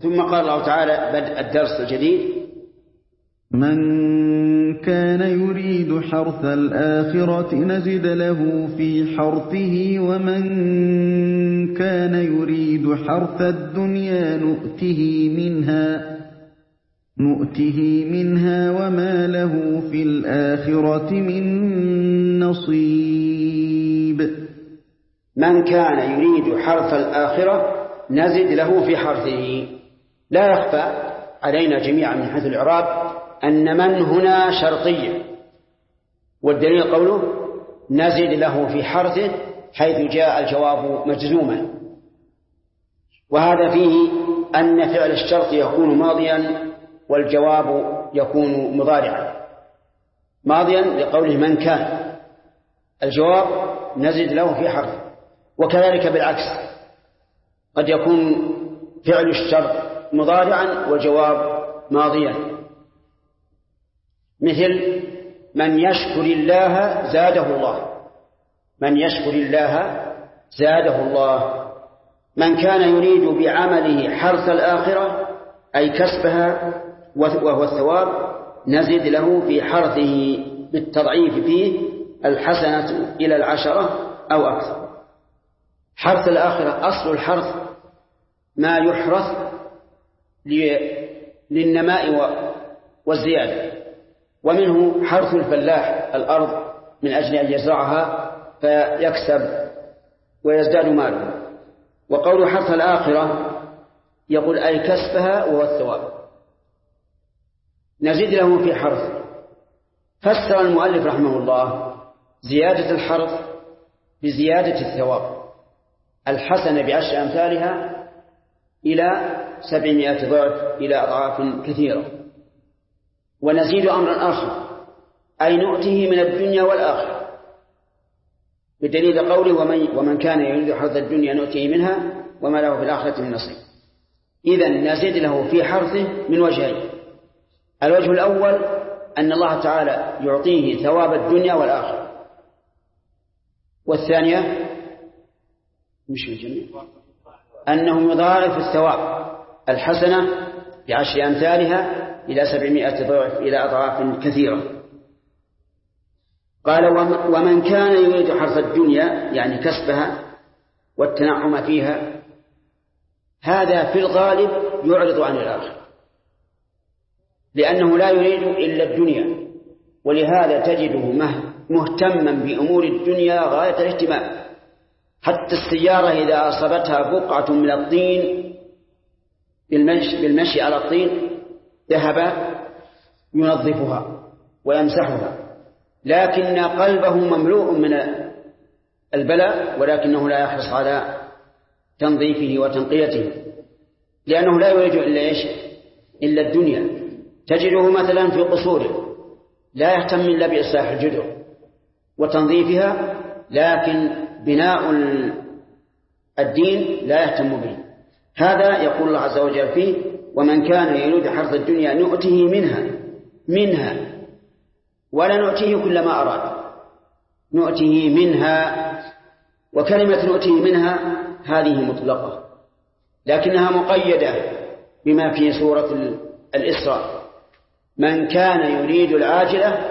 ثم قال الله تعالى بدء الدرس الجديد: من كان يريد حرث الآخرة نزد له في حرثه ومن كان يريد حرث الدنيا نؤته منها وما له في الآخرة من نصيب. من كان يريد حرث الآخرة نزد له في حرثه. لا يخفى علينا جميعا من حيث الإعراب أن من هنا شرطية، والدليل قوله نزد له في حرثه حيث جاء الجواب مجزوما، وهذا فيه أن فعل الشرط يكون ماضيا والجواب يكون مضارعا. ماضيا لقوله من كان، الجواب نزد له في حرثه. وكذلك بالعكس قد يكون فعل الشرط مضارعا والجواب ماضيا، مثل من يشكر الله زاده الله. من يشكر الله زاده الله. من كان يريد بعمله حرث الآخرة أي كسبها وهو الثواب نزد له في حرثه بالتضعيف فيه الحسنة إلى 10 أو أكثر. حرث الآخرة أصل الحرث ما يحرث للنماء والزيادة، ومنه حرث الفلاح الأرض من أجل أن يزرعها فيكسب ويزداد ماله. وقول حرث الآخرة يقول أي كسبها وهو الثواب. نزيد له في حرث. فسر المؤلف رحمه الله زيادة الحرث بزيادة الثواب، الحسنة ب10 أمثالها إلى 700 ضعف إلى أضعاف كثيرة. ونزيد أمرا آخر أي نؤته من الدنيا والآخرة، بدليل قوله ومن كان يريد حرث الدنيا نؤته منها وما له في الآخرة من نصيب. إذن نزيد له في حرثه من وجهين: الوجه الأول أن الله تعالى يعطيه ثواب الدنيا والآخرة، والثانية أنه يضاعف الثواب الحسنة ب10 أمثالها إلى 700 ضعف إلى أضعاف كثيرة. قال ومن كان يريد حرث الدنيا يعني كسبها والتنعم فيها، هذا في الغالب يعرض عن الآخرة، لأنه لا يريد إلا الدنيا، ولهذا تجده مهتما بأمور الدنيا غاية الاهتمام. حتى السيارة إذا أصابتها بقعة من الطين بالمشي على الطين ذهب ينظفها ويمسحها، لكن قلبه مملوء من البلاء، ولكنه لا يحرص على تنظيفه وتنقيته، لأنه لا يريد إلا الدنيا. تجده مثلا في قصوره لا يهتم إلا بإصلاح الجدر وتنظيفها، لكن بناء الدين لا يهتم به. هذا يقول الله عز وجل فيه ومن كان يريد حرث الدنيا نؤته منها ولا نؤته كل ما أراد، نؤته منها. وكلمة نؤته منها هذه مطلقة، لكنها مقيدة بما في سورة الإسراء: من كان يريد العاجلة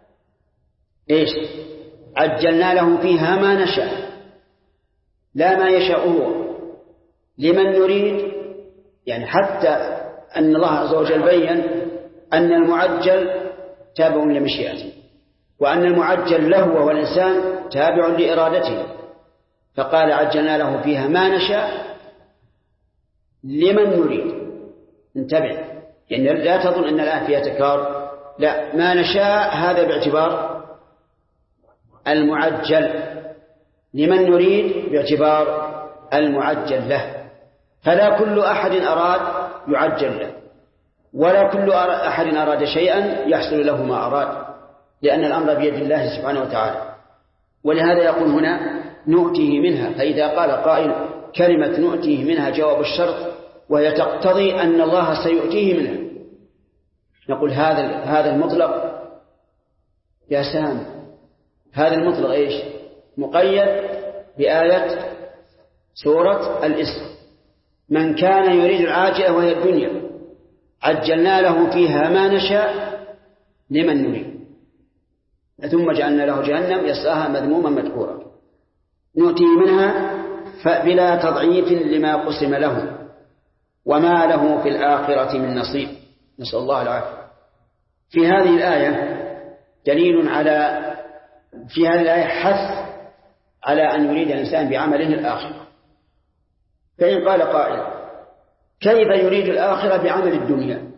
عجلنا له فيها ما نشاء، لا ما يشاء هو لمن نريد. يعني حتى أن الله عز وجل بيّن أن المعجل تابع لمشيئته، وأن المعجل له وهو الإنسان تابع لإرادته، فقال عجلنا له فيها ما نشاء لمن نريد. انتبه، يعني لا تظن أن الآن فيها تكرار، لا، ما نشاء هذا باعتبار المعجل، لمن نريد باعتبار المعجل له. فلا كل أحد أراد يعجل له، ولا كل أحد أراد شيئا يحصل له ما أراد، لأن الأمر بيد الله سبحانه وتعالى. ولهذا يقول هنا نؤتيه منها. فإذا قال قائل كلمة نؤتيه منها جواب الشرط وهي تقتضي أن الله سيؤتيه منها، نقول هذا المطلق يا سام، هذا المطلق مقيد بآية سورة الإسراء. من كان يريد العاجلة وهي الدنيا عجلنا له فيها ما نشاء لمن نريد ثم جعلنا له جهنم يصلاها مذموما مدحورا نؤتيه منها بلا تضعيف لما قسم له وما له في الآخرة من نصيب. نسأل الله العافية. في هذه الآية دليل على في هذه الآية حث على أن يريد الإنسان بعمله الآخرة. فإن قال قائل كيف يريد الآخرة بعمل الدنيا؟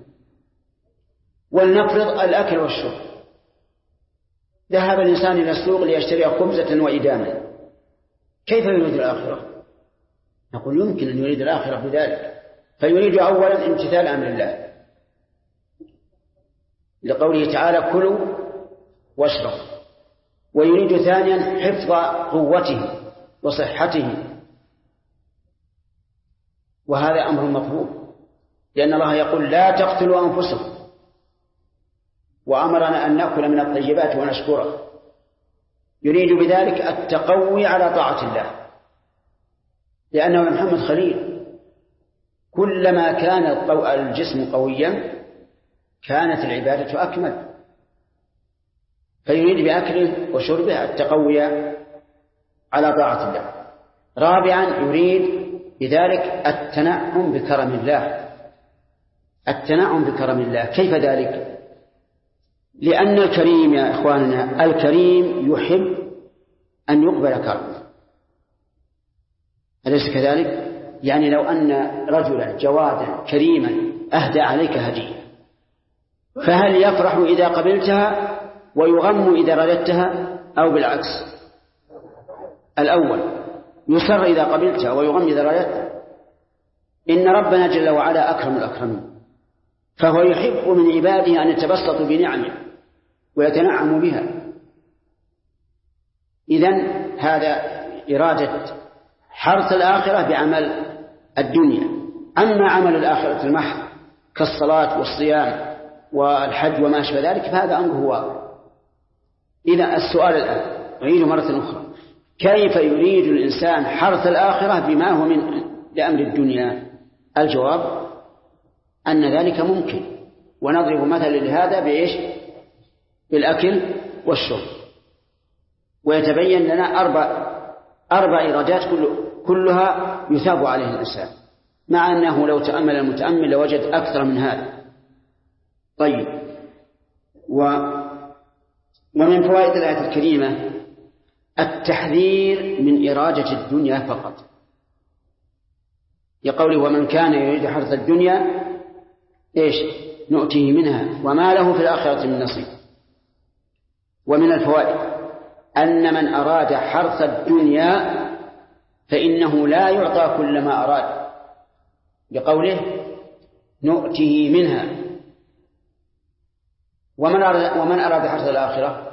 ولنفرض الأكل والشرب، ذهب الإنسان إلى السوق ليشتري خبزة وإداما، كيف يريد الآخرة؟ نقول يمكن أن يريد الآخرة بذلك، فيريد أولا امتثال أمر الله لقوله تعالى كلوا واشربوا، ويريد ثانيا حفظ قوته وصحته، وهذا أمر مطلوب لأن الله يقول لا تقتلوا أنفسكم وأمرنا أن نأكل من الطيبات ونشكره. يريد بذلك التقوي على طاعة الله لأنه محمد خليل كلما كان الجسم قويا كانت العبادة أكمل، فيريد بأكله وشربه التقوي على طاعة الله. رابعا يريد بذلك التنعم بكرم الله. التنعم بكرم الله كيف ذلك؟ لأن الكريم يا إخواننا الكريم يحب أن يقبل كرمه، أليس كذلك؟ يعني لو أن رجلا جوادا كريما أهدى عليك هدية فهل يفرح إذا قبلتها ويغم إذا رددتها أو بالعكس؟ الأول يسر إذا قبلتها ويغم إذا رددتها. إن ربنا جل وعلا أكرم الأكرمين، فهو يحب من عباده أن يتبسطوا بنعمه ويتنعموا بها. إذن هذا إرادة حرث الآخرة بعمل الدنيا. أما عمل الآخرة المحض كالصلاة والصيام والحج وما أشبه ذلك فهذا أمره واضح. إذا السؤال الآن أعيده مرة أخرى، كيف يريد الإنسان حرث الآخرة بما هو من لأمر الدنيا؟ الجواب أن ذلك ممكن، ونضرب مثلا لهذا بإيش؟ بالأكل والشرب. ويتبين لنا أربع إرادات كلها يثاب عليه الإنسان، مع أنه لو تأمل المتأمل لوجد أكثر من هذا. طيب، ومن فوائد الآية الكريمة التحذير من إرادة الدنيا فقط، يقول ومن كان يريد حرث الدنيا إيش نؤتيه منها وما له في الآخرة من نصيب. ومن الفوائد أن من أراد حرث الدنيا فإنه لا يعطى كل ما أراد، بقوله نؤتيه منها. ومن أراد حرث الآخرة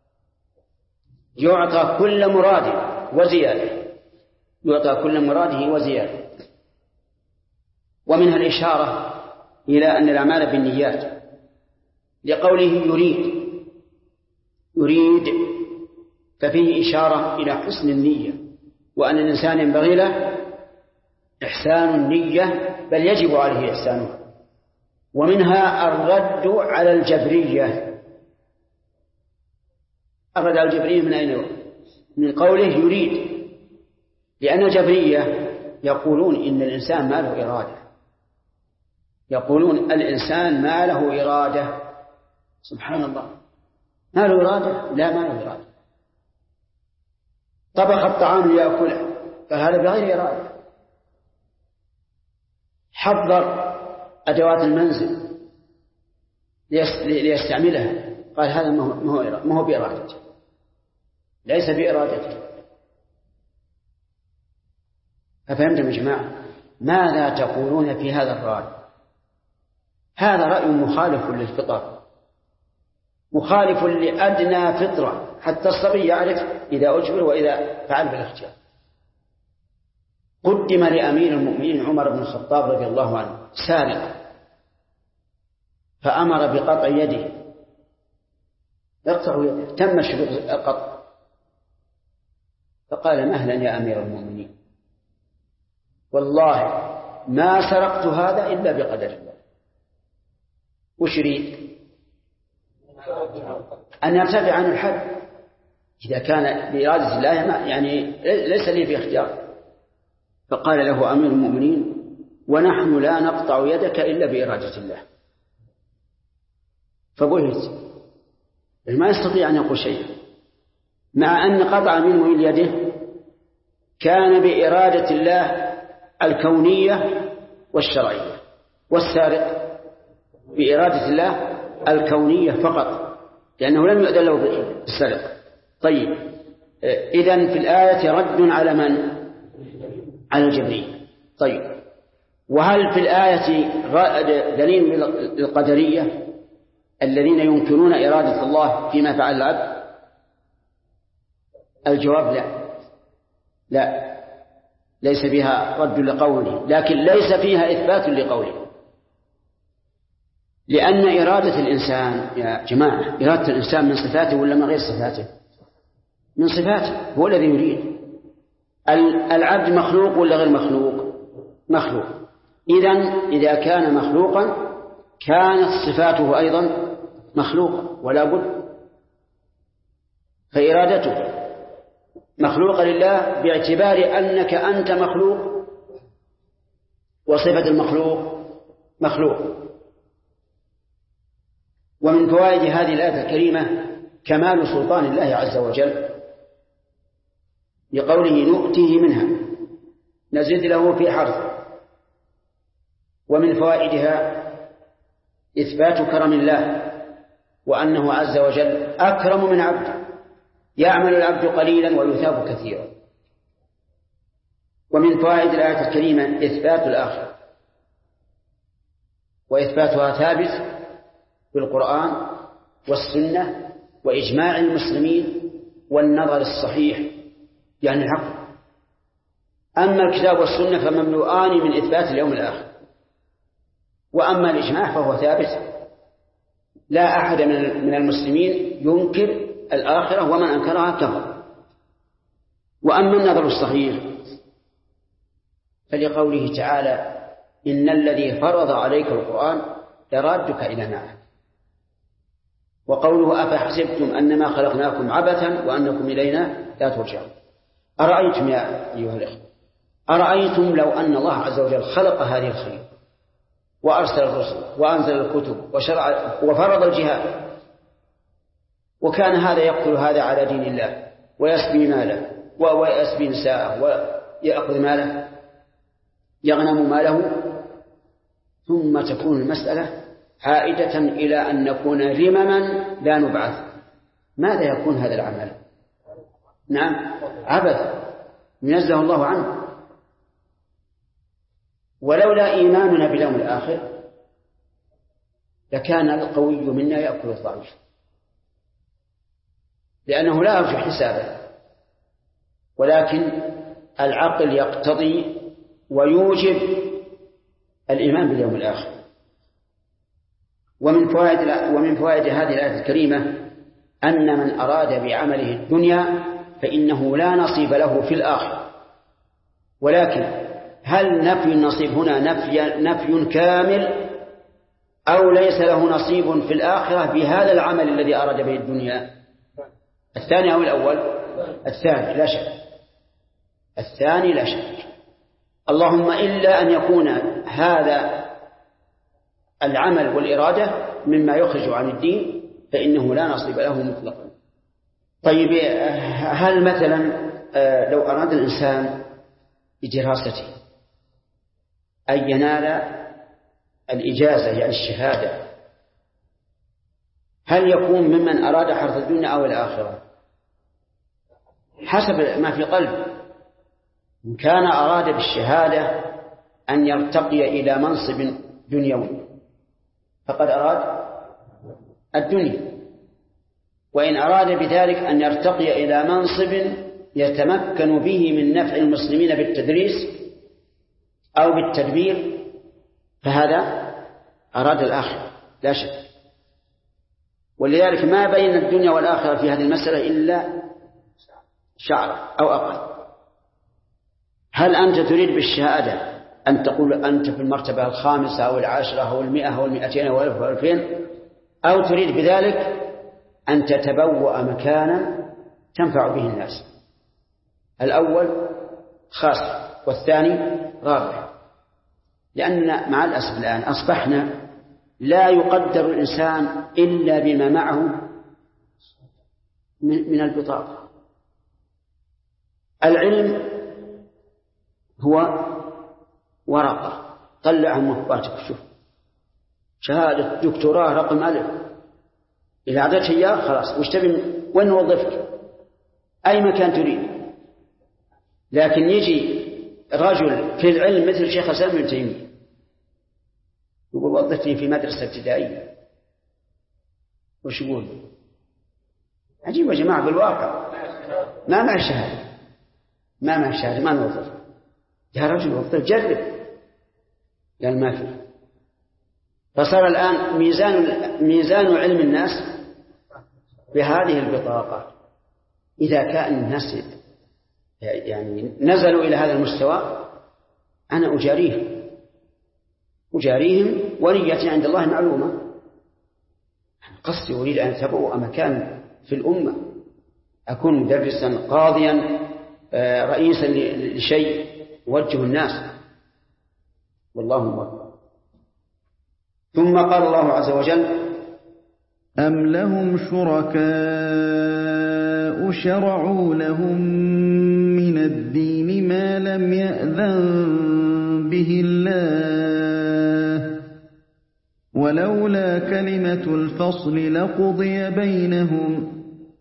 يعطى كل مراده وزيادة، يعطى كل مراده وزيادة. ومنها الإشارة إلى أن الأعمال بالنيات، لقوله يريد ففيه إشارة إلى حسن النية، وأن الإنسان ينبغي له إحسان النية بل يجب عليه إحسانها. ومنها الرد على الجبرية. الرد على الجبرية من أين؟ من قوله يريد، لأن الجبرية يقولون إن الإنسان ما له إرادة، يقولون الإنسان ما له إرادة. سبحان الله، ما له إرادة؟ لا، ما له إرادة. طبخ الطعام ليأكله فهذا بغير إرادة. حضر أدوات المنزل ليستعملها قال هذا ما هو بإرادته، ليس بإرادته. أفهمتم يا جماعة؟ ماذا تقولون في هذا الرأي؟ هذا رأي مخالف للفطر، مخالف لأدنى فطرة، حتى الصبي يعرف إذا أجبر وإذا فعل بالاختيار. قدم لأمير المؤمنين عمر بن الخطاب رضي الله عنه سارق، فأمر بقطع يده، يقطع يده، تم شروط القطع، فقال مهلا يا أمير المؤمنين، والله ما سرقت هذا إلا بقدر الله. وش يريد؟ أن يرتفع عن الحد. إذا كان بإرادة الله يعني ليس لي في اختيار. فقال له أمير المؤمنين: ونحن لا نقطع يدك إلا بإرادة الله. فبهت، ما يستطيع أن يقول شيئا، مع أن قطع أمير المؤمنين يده كان بإرادة الله الكونية والشرعية، والسارق بإرادة الله الكونية فقط، لأنه لم يؤذن له بالسرقة. طيب، إذن في الآية رد على من؟ على الجبرية. طيب، وهل في الآية دليل للقدرية الذين ينكرون إرادة الله فيما فعل العبد؟ الجواب لا، ليس فيها رد لقوله، لكن ليس فيها إثبات لقوله، لأن إرادة الإنسان يا جماعة، إرادة الإنسان من صفاته ولا من غير صفاته؟ من صفاته، هو الذي يريد. العبد مخلوق ولا غير مخلوق؟ مخلوق. إذا كان مخلوقا كانت صفاته أيضا مخلوقة ولا بد، فإرادته مخلوقة لله باعتبار أنك أنت مخلوق، وصفة المخلوق مخلوق. ومن فوائد هذه الآية الكريمة كمال سلطان الله عز وجل، لقوله نؤتيه منها نزد له في حرثه. ومن فوائدها إثبات كرم الله، وأنه عز وجل أكرم من عبده، يعمل العبد قليلا ويثاب كثيرا. ومن فوائد الآية الكريمة إثبات الآخرة، وإثباتها ثابت بالقرآن والسنة وإجماع المسلمين والنظر الصحيح يعني الحق. أما الكتاب والسنة فمملوءان من إثبات اليوم الآخر، وأما الإجماع فهو ثابت، لا أحد من المسلمين ينكر الآخرة، ومن أنكرها كفر. وأما النظر الصحيح فلقوله تعالى: إن الذي فرض عليك القرآن لرادك إلى معاد. وقوله: أفحسبتم أنما خلقناكم عبثا وأنكم إلينا لا ترجعون. أرأيتم يا أيها الأخوة، أرأيتم لو أن الله عز وجل خلق هذه الخليقة وأرسل الرسل وأنزل الكتب وشرع وفرض الجهاد، وكان هذا يقتل هذا على دين الله ويسبي ماله ويسبي نساءه ويأخذ ماله، يغنم ماله، ثم تكون المسألة عائدة إلى أن نكون رمما لا نبعث، ماذا يكون هذا العمل؟ نعم، عبث ينزه الله عنه. ولولا إيماننا باليوم الآخر لكان القوي منا يأكل الضعيف، لأنه لا يرجو حسابه، ولكن العقل يقتضي ويوجب الإيمان باليوم الآخر. ومن فوائد هذه الآية الكريمة أن من أراد بعمله الدنيا فإنه لا نصيب له في الآخرة. ولكن هل نفي النصيب هنا نفي كامل، أو ليس له نصيب في الآخرة بهذا العمل الذي أراد به الدنيا؟ الثاني أو الأول؟ الثاني لا شك، الثاني لا شك. اللهم إلا أن يكون هذا العمل والإرادة مما يخرج عن الدين فإنه لا نصيب له مطلقا. طيب، هل مثلا لو أراد الإنسان بدراسته أن ينال الإجازة يعني الشهادة، هل يكون ممن أراد حرث الدنيا أو الآخرة؟ حسب ما في قلبه. إن كان أراد بالشهادة أن يرتقي إلى منصب دنيوي فقد أراد الدنيا، وإن أراد بذلك أن يرتقي إلى منصب يتمكن به من نفع المسلمين بالتدريس أو بالتدبير فهذا أراد الآخرة لا شك. ولذلك ما بين الدنيا والآخرة في هذه المسألة إلا شعر أو أقل. هل أنت تريد بالشهادة أن تقول أنت في المرتبة 5 أو 10 أو 100 أو 200 أو 1000 أو 2000، أو تريد بذلك أن تتبوأ مكانا تنفع به الناس. الأول خاسر والثاني رابح، لأن مع الأسف الآن أصبحنا لا يقدر الإنسان إلا بما معه من البطاقة. العلم هو ورقة طلعها مخباتك، شوف شهادة دكتوراه رقم ألف، إذا أعطيتها إياه خلاص وش تبي، وين نوظفك، أي مكان تريد. لكن يجي رجل في العلم مثل شيخ الإسلام ابن تيمية يقول وظفتني في مدرسة ابتدائية، وش يقول؟ عجيب يا جماعة، بالواقع ما مع الشهادة، ما نوظف. يا رجل وظف، جرب. قال ما في. فصار الآن ميزان علم الناس بهذه البطاقة. إذا كان الناس يعني نزلوا إلى هذا المستوى أنا أجاريهم، ونيتي عند الله معلومة. قصدي أريد أن أتبوأ مكان في الأمة، أكون مدرسا، قاضيا، رئيسا لشيء يوجه الناس، والله موفق. ثم قال الله عز وجل: أم لهم شركاء شرعوا لهم من الدين ما لم يأذن به الله ولولا كلمة الفصل لقضي بينهم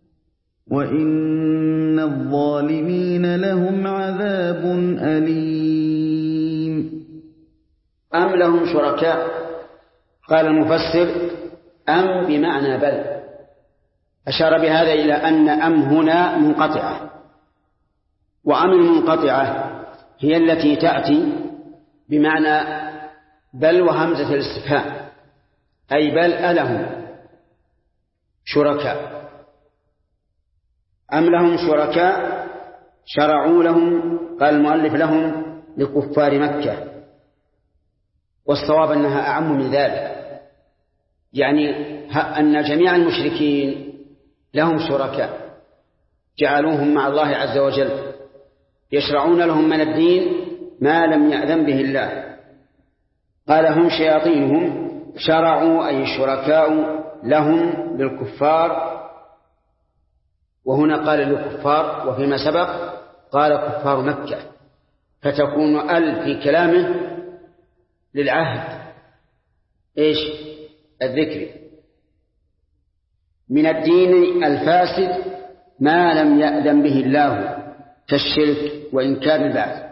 وإن الظالمين لهم عذاب أليم. أم لهم شركاء، قال المفسر أم بمعنى بل، أشار بهذا إلى أن أم هنا منقطعة، وأم المنقطعة هي التي تأتي بمعنى بل وهمزة الاستفهام، أي بل ألهم شركاء. أم لهم شركاء شرعوا لهم، قال المؤلف لهم لكفار مكة، والصواب أنها أعم من ذلك، يعني أن جميع المشركين لهم شركاء جعلوهم مع الله عز وجل، يشرعون لهم من الدين ما لم يأذن به الله. قال هم شياطينهم، شرعوا أي شركاء لهم للكفار، وهنا قال للكفار، وفيما سبق قال كفار مكة، فتكون ال في كلامه للعهد إيش الذكر، من الدين الفاسد ما لم يأذن به الله كالشرك وإنكار البعث.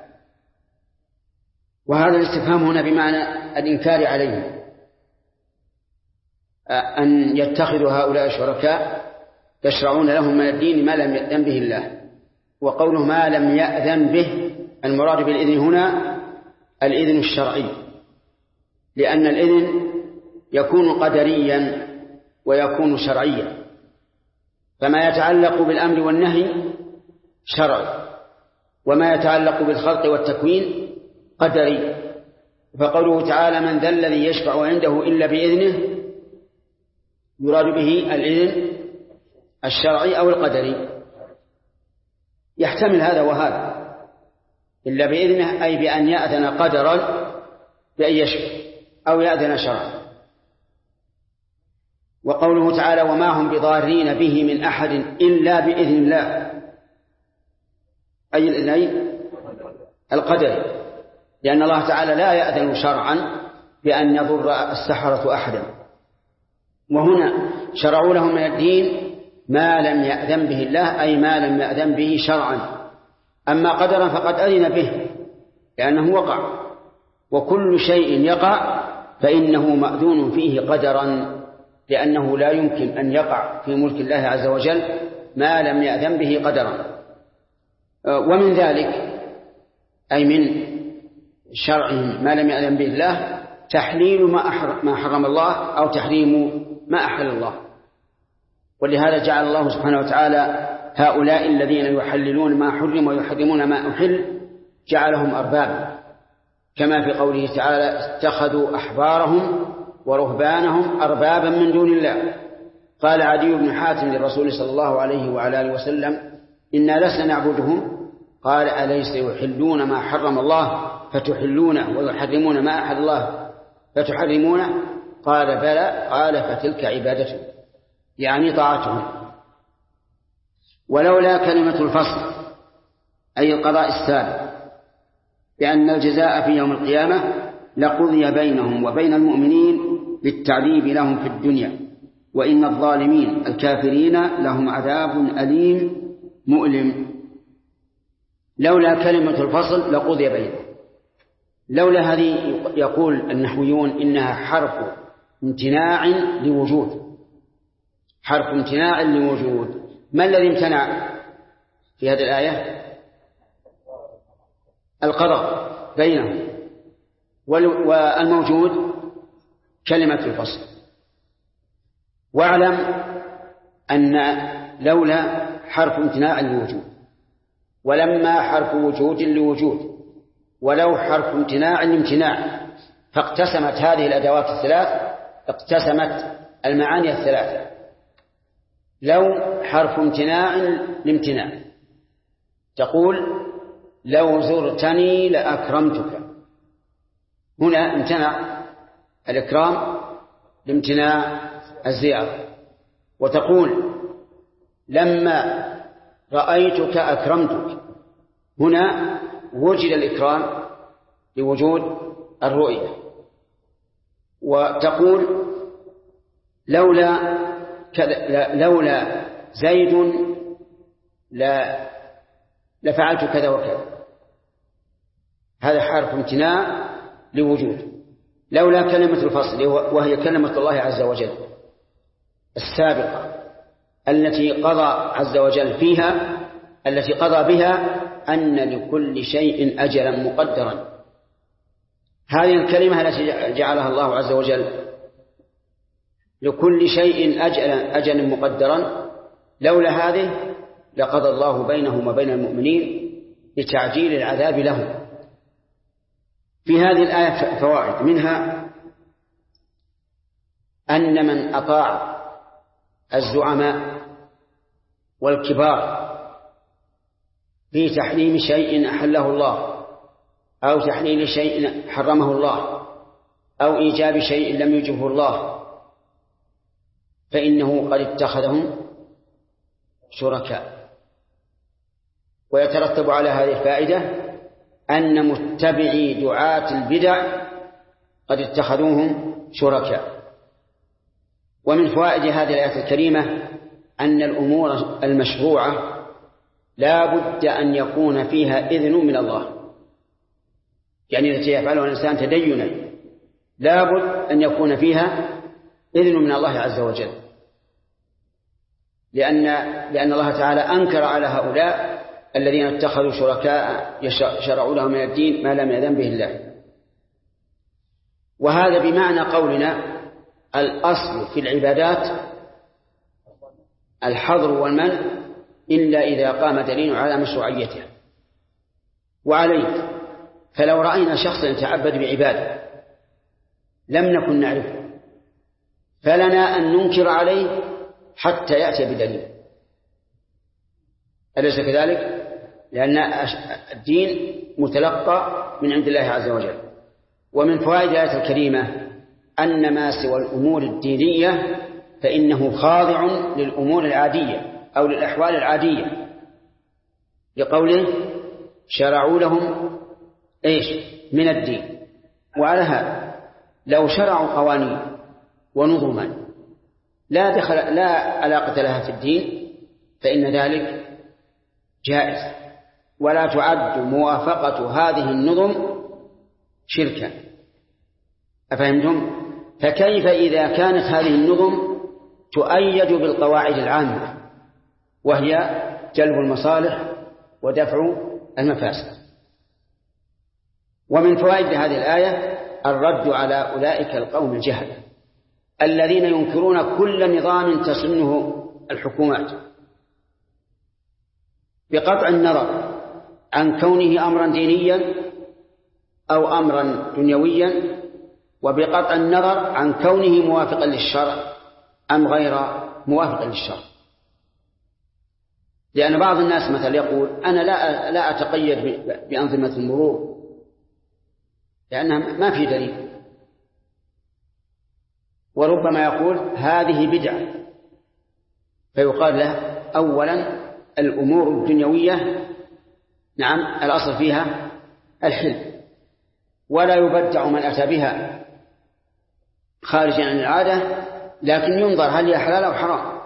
وهذا الاستفهام هنا بمعنى الإنكار عليهم، أن يتخذوا هؤلاء شركاء يشرعون لهم من الدين ما لم يأذن به الله. وقوله ما لم يأذن به، المراد بالإذن هنا الإذن الشرعي، لأن الإذن يكون قدريا ويكون شرعيا، فما يتعلق بالأمر والنهي شرعي، وما يتعلق بالخلق والتكوين قدري. فقوله تعالى من ذا الذي يشفع عنده إلا بإذنه، يراد به الإذن الشرعي أو القدري، يحتمل هذا وهذا. إلا بإذنه أي بأن يأذن قدرا بأن يشفع، أو يأذن شرعا. وقوله تعالى وما هم بضارين به من أحد إلا بإذن الله، أي الإذنين القدر، لأن الله تعالى لا يأذن شرعا بأن يضر السحرة أحدا. وهنا شرعوا لهم من الدين ما لم يأذن به الله، أي ما لم يأذن به شرعا. أما قدرا فقد أذن به لأنه وقع، وكل شيء يقع فإنه مأذون فيه قدرا، لأنه لا يمكن أن يقع في ملك الله عز وجل ما لم يأذن به قدرا. ومن ذلك أي من شرعهم ما لم يأذن به الله تحليل ما حرم الله أو تحريم ما أحل الله. ولهذا جعل الله سبحانه وتعالى هؤلاء الذين يحللون ما حرم ويحرمون ما أحل جعلهم أربابا كما في قوله تعالى اتخذوا أحبارهم ورهبانهم أربابا من دون الله. قال عدي بن حاتم للرسول صلى الله عليه وعلى آله وسلم إنا لسنا نعبدهم، قال أليس يحلون ما حرم الله فتحلونه ويحرمون ما أحل الله فتحرمونه؟ قال بلى، قال فتلك عبادتهم، يعني طاعتهم. ولولا كلمة الفصل أي القضاء السابق بأن الجزاء في يوم القيامة لقضي بينهم وبين المؤمنين بالتعذيب لهم في الدنيا، وإن الظالمين الكافرين لهم عذاب أليم مؤلم. لولا كلمة الفصل لقضي بينهم. لولا هذه يقول النحويون إنها حرف امتناع لوجود، حرف امتناع لوجود. ما الذي امتنع في هذه الآية؟ القضاء بينهم، والموجود كلمة الفصل. واعلم أن لولا حرف امتناع لوجود، ولما حرف وجود لوجود، ولو حرف امتناع لامتناع، فاقتسمت هذه الأدوات الثلاث، اقتسمت المعاني الثلاثة. لو حرف امتناع لامتناع، تقول لو زرتني لأكرمتك، هنا امتنع الإكرام لامتناع الزيارة. وتقول لما رأيتك أكرمتك، هنا وجد الإكرام لوجود الرؤية. وتقول لولا زيد لفعلت كذا وكذا، هذا حرف امتناع لوجود. لولا كلمة الفصل وهي كلمة الله عز وجل السابقة التي قضى عز وجل فيها، التي قضى بها أن لكل شيء أجلا مقدرا. هذه الكلمة التي جعلها الله عز وجل لكل شيء أجلا مقدرا، لولا هذه لقضى الله بينهم وبين المؤمنين لتعجيل العذاب لهم. في هذه الآية فوائد، منها أن من أطاع الزعماء والكبار في تحريم شيء أحله الله أو تحليل شيء حرمه الله أو إيجاب شيء لم يجبه الله، فإنه قد اتخذهم شركاء. ويترتب على هذه الفائدة أن متبعي دعاة البدع قد اتخذوهم شركاء. ومن فوائد هذه الآية الكريمة أن الأمور المشروعة لا بد أن يكون فيها إذن من الله، يعني التي يفعلها الإنسان تدينا لا بد أن يكون فيها إذن من الله عز وجل، لأن الله تعالى أنكر على هؤلاء الذين اتخذوا شركاء شرعوا لهم من الدين ما لم يأذن به الله. وهذا بمعنى قولنا الأصل في العبادات الحظر والمنع إلا إذا قام دليل على مشروعيته. وعليه فلو رأينا شخصا يتعبد بعبادة لم نكن نعرفه، فلنا أن ننكر عليه حتى يأتي بدليل، أليس كذلك؟ لأن الدين متلقى من عند الله عز وجل. ومن فوائد الآية الكريمة أن ما سوى الأمور الدينية فإنه خاضع للأمور العادية أو للأحوال العادية، لقوله شرعوا لهم من الدين. وعلى هذا لو شرعوا قوانين ونظما لا علاقة لها في الدين فإن ذلك جائز، ولا تعد موافقة هذه النظم شركا. أفهمتم؟ فكيف إذا كانت هذه النظم تؤيد بالقواعد العامة وهي جلب المصالح ودفع المفاسد؟ ومن فوائد هذه الآية الرد على أولئك القوم الجهل الذين ينكرون كل نظام تسنه الحكومات بقطع النظر عن كونه أمرا دينيا أو أمرا دنيويا، وبقطع النظر عن كونه موافقا للشرع أم غير موافقا للشرع. لأن بعض الناس مثلا يقول أنا لا أتقيد بأنظمة المرور لأنها ما في دليل، وربما يقول هذه بدعة، فيقال له أولا الأمور الدنيوية نعم الأصل فيها الحل، ولا يبدع من أتى بها خارجا عن العادة، لكن ينظر هل هي حلال أو حرام.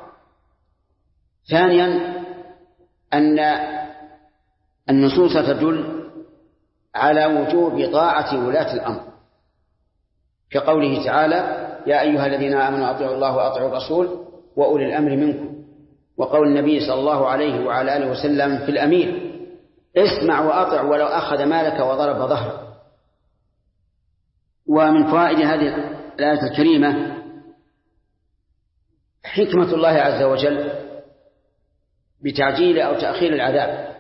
ثانيا أن النصوص تدل على وجوب طاعة ولاة الأمر، كقوله تعالى يا أيها الذين آمنوا أطيعوا الله وأطيعوا الرسول وأولي الأمر منكم، وقول النبي صلى الله عليه وعلى آله وسلم في الأمير اسمع وأطع ولو أخذ مالك وضرب ظهرك. ومن فوائد هذه الآية الكريمة حكمة الله عز وجل بتعجيل أو تأخير العذاب،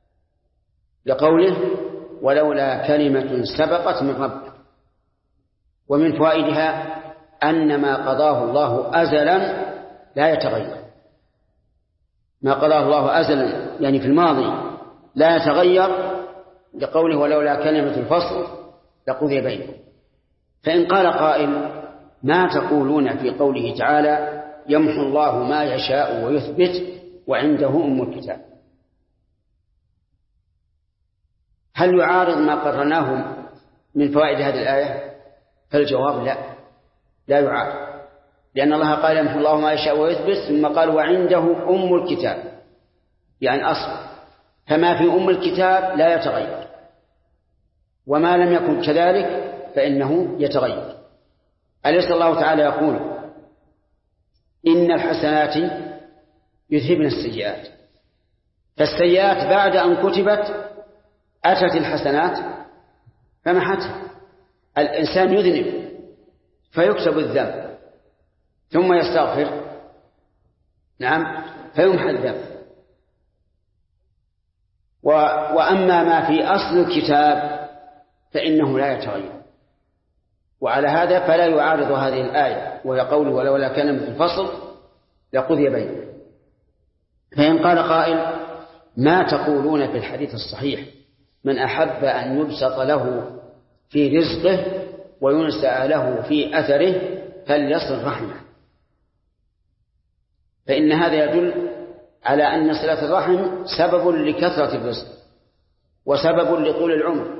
لقوله ولولا كلمة سبقت من ربك. ومن فوائدها أن ما قضاه الله أزلا لا يتغير، ما قضاه الله أزلا يعني في الماضي لا يتغير، لقوله ولولا كلمة الفصل لقضي بينهم. فإن قال قائل ما تقولون في قوله تعالى يمحو الله ما يشاء ويثبت وعنده أم الكتاب، هل يعارض ما قررناه من فوائد هذه الآية؟ فالجواب لا يعارض، لأن الله قال يمحو الله ما يشاء ويثبت، ثم قال وعنده أم الكتاب يعني أصل، فما في أم الكتاب لا يتغير، وما لم يكن كذلك فإنه يتغير. أليس الله تعالى يقول إن الحسنات يذهبن السيئات، فالسيئات بعد أن كتبت أتت الحسنات فمحتها. الإنسان يذنب فيكتب الذنب ثم يستغفر نعم فيمحى الذنب. وأما ما في أصل الكتاب فإنه لا يتغير، وعلى هذا فلا يعارض هذه الآية وهي قوله ولولا كلمة الفصل لقضي بينهم. فإن قال قائل ما تقولون في الحديث الصحيح من أحب أن يبسط له في رزقه وينسأ له في أثره فليصل رحمه، فإن هذا يدل على أن صلة الرحم سبب لكثرة الرزق وسبب لطول العمر،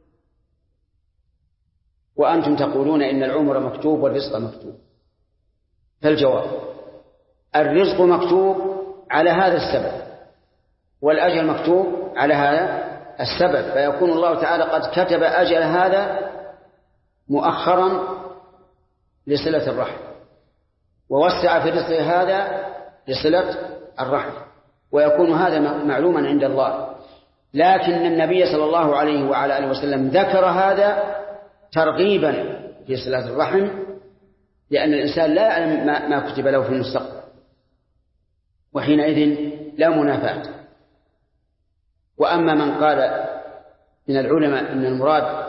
وأنتم تقولون إن العمر مكتوب والرزق مكتوب. فالجواب الرزق مكتوب على هذا السبب والأجل مكتوب على هذا السبب، فيكون الله تعالى قد كتب أجل هذا مؤخرا لصلة الرحم، ووسع في رزق هذا لصلة الرحم، ويكون هذا معلوما عند الله. لكن النبي صلى الله عليه وعلى آله وسلم ذكر هذا ترغيبا في صلة الرحم، لأن الإنسان لا يعلم ما كتب له في المستقبل، وحينئذ لا منافاة. وأما من قال من العلماء أن المراد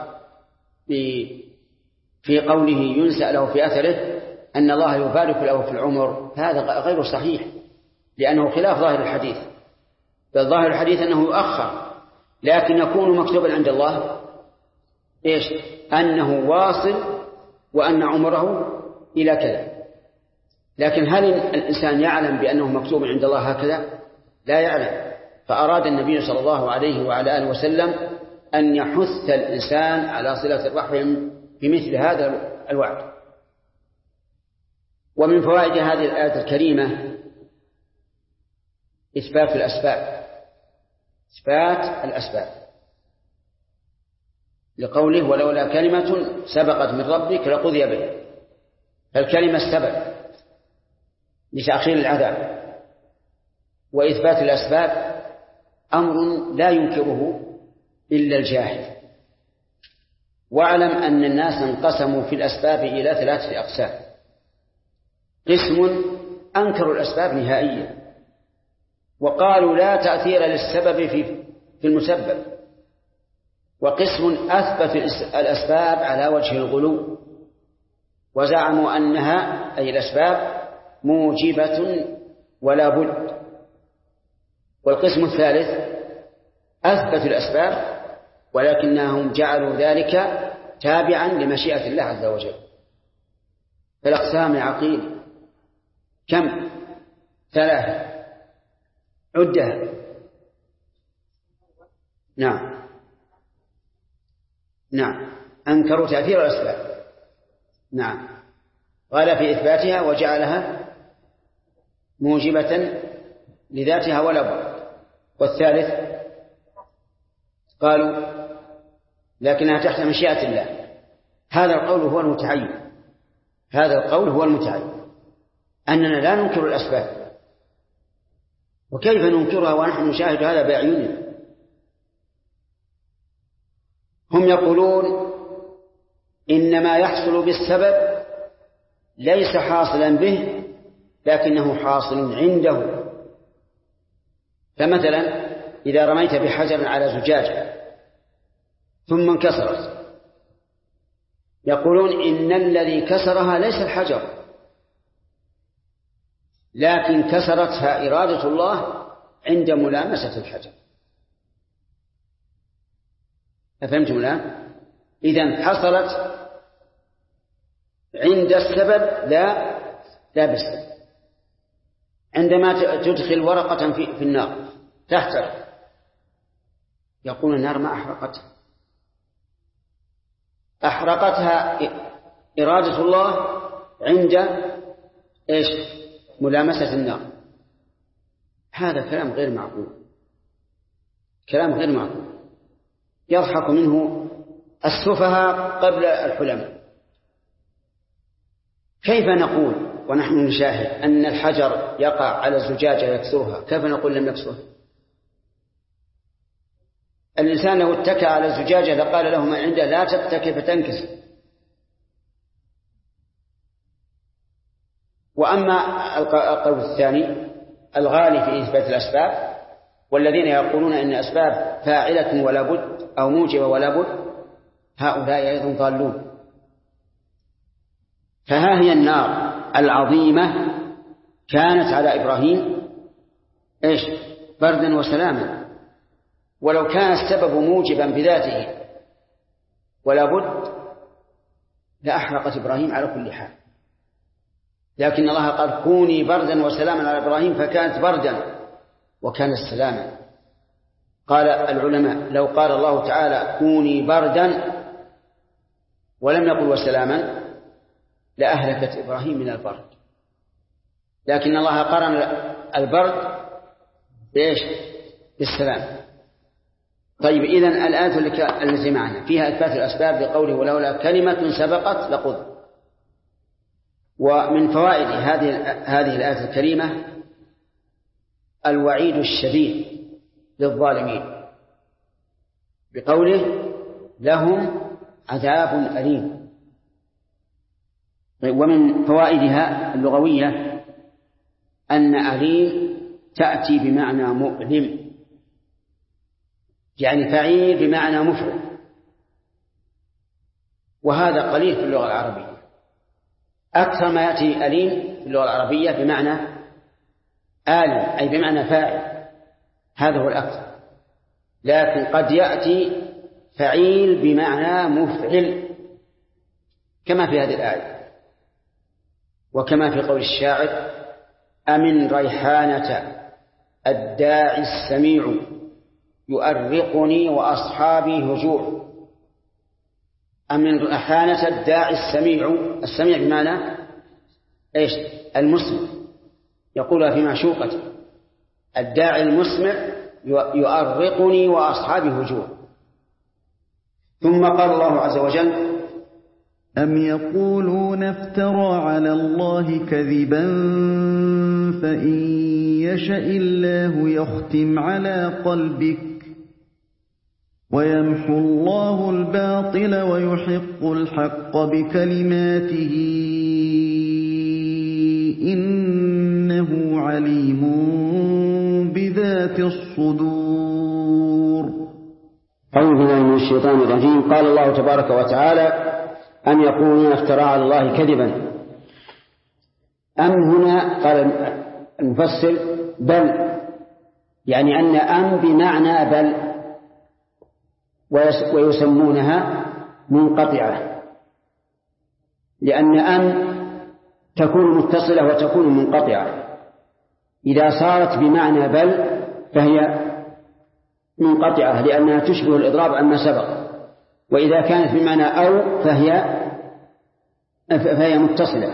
في قوله ينسأ له في أثره أن الله يبارك له في العمر، هذا غير صحيح، لأنه خلاف ظاهر الحديث. بل ظاهر الحديث أنه يؤخر، لكن يكون مكتوبا عند الله إيش؟ أنه واصل وأن عمره إلى كذا. لكن هل الإنسان يعلم بأنه مكتوب عند الله هكذا؟ لا يعلم. فأراد النبي صلى الله عليه وعلى آله وسلم أن يحث الإنسان على صلة الرحم بمثل هذا الوعد. ومن فوائد هذه الآية الكريمة إثبات الأسباب، إثبات الأسباب، لقوله ولولا كلمة سبقت من ربك لقضي بينهم. فالكلمة السبب لتأخير العذاب، وإثبات الأسباب أمر لا ينكره إلا الجاهل. واعلم أن الناس انقسموا في الأسباب إلى 3 أقسام: قسم أنكروا الأسباب نهائيا وقالوا لا تأثير للسبب في المسبب، وقسم أثبت الأسباب على وجه الغلو وزعموا أنها أي الأسباب موجبة ولا بد. والقسم الثالث أثبت الأسباب ولكنهم جعلوا ذلك تابعا لمشيئة الله عز وجل. فالأقسام يا عقيل كم؟ 3 عدها. نعم أنكروا تأثير الأسباب، نعم، قال في إثباتها وجعلها موجبة لذاتها ولا بد. والثالث قالوا لكنها تحت مشيئة الله. هذا القول هو المتعين، هذا القول هو المتعين، أننا لا ننكر الأسباب، وكيف ننكرها ونحن نشاهد هذا بأعيننا؟ هم يقولون إن ما يحصل بالسبب ليس حاصلا به لكنه حاصل عنده. فمثلا إذا رميت بحجر على زجاجة ثم انكسرت، يقولون إن الذي كسرها ليس الحجر لكن كسرتها إرادة الله عند ملامسة الحجر. أفهمتم الآن؟ إذن حصلت عند السبب لا بالسبب. عندما تدخل ورقة في النار تحترق، يقول النار ما أحرقتها إرادة الله عند إيش؟ ملامسة النار. هذا كلام غير معقول، كلام غير معقول، يضحك منه السفهاء قبل الحلماء. كيف نقول ونحن نشاهد أن الحجر يقع على الزجاجة يكسرها، كيف نقول لم يكسرها؟ الإنسان لو اتكى على الزجاجة لقال له ما عنده لا تتكي فتنكسر. وأما القول الثاني الغالي في إثبات الأسباب، والذين يقولون أن أسباب فاعلة ولا بد أو موجبة ولا بد، هؤلاء أيضا ضالون. فها هي النار العظيمة كانت على إبراهيم إيش؟ بردا وسلاما، ولو كان السبب موجبا بذاته ولا بد لأحرقت إبراهيم على كل حال، لكن الله قال كوني بردا وسلاما على إبراهيم فكانت بردا وكانت سلاما. قال العلماء لو قال الله تعالى كوني بردا ولم يقل وسلاما لأهلكت إبراهيم من البرد، لكن الله قرن البرد بإيش؟ بالسلام. طيب إذن الآية التي معنا فيها إثبات الأسباب بقوله ولولا كلمة سبقت لقضي. ومن فوائد هذه الآية الكريمة الوعيد الشديد للظالمين بقوله لهم عذاب أليم. ومن فوائدها اللغوية أن أليم تأتي بمعنى مؤلم، يعني فعيل بمعنى مفعل، وهذا قليل في اللغة العربية. أكثر ما يأتي أليم في اللغة العربية بمعنى آلم أي بمعنى فاعل، هذا هو الأكثر، لكن قد يأتي فعيل بمعنى مفعل كما في هذه الآية، وكما في قول الشاعر أمن ريحانة الداعي السميع يؤرقني وأصحابي هجوع. أمن ريحانة الداعي السميع بمعنى إيش؟ المسمع، يقولها في معشوقته الداعي المسمع يؤرقني وأصحابي هجوع. ثم قال الله عز وجل أم يقولون افترى على الله كذبا فإن يشأ الله يختم على قلبك ويمحو الله الباطل ويحق الحق بكلماته إنه عليم بذات الصدور. أعوذ بالله من الشيطان الرجيم. قال الله تبارك وتعالى: أم يقولون افترى على الله كذبا. أم هنا قال المفسر بل، يعني أن أم بمعنى بل، ويسمونها منقطعة، لأن أم تكون متصلة وتكون منقطعة. إذا صارت بمعنى بل فهي منقطعة لأنها تشبه الإضراب عما سبق، وإذا كانت بمعنى أو فهي متصلة.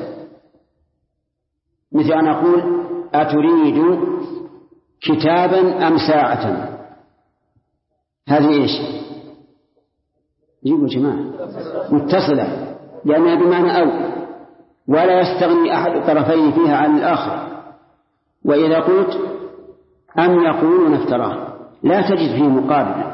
مثل أن أقول: أتريد كتابا أم ساعة؟ هذه إيش؟ جيبوا جماعة، متصلة لأنها بمعنى أو، ولا يستغني أحد الطرفين فيها عن الآخر. وإذا قلت: أم يقولون افتراه، لا تجد فيه مقابل،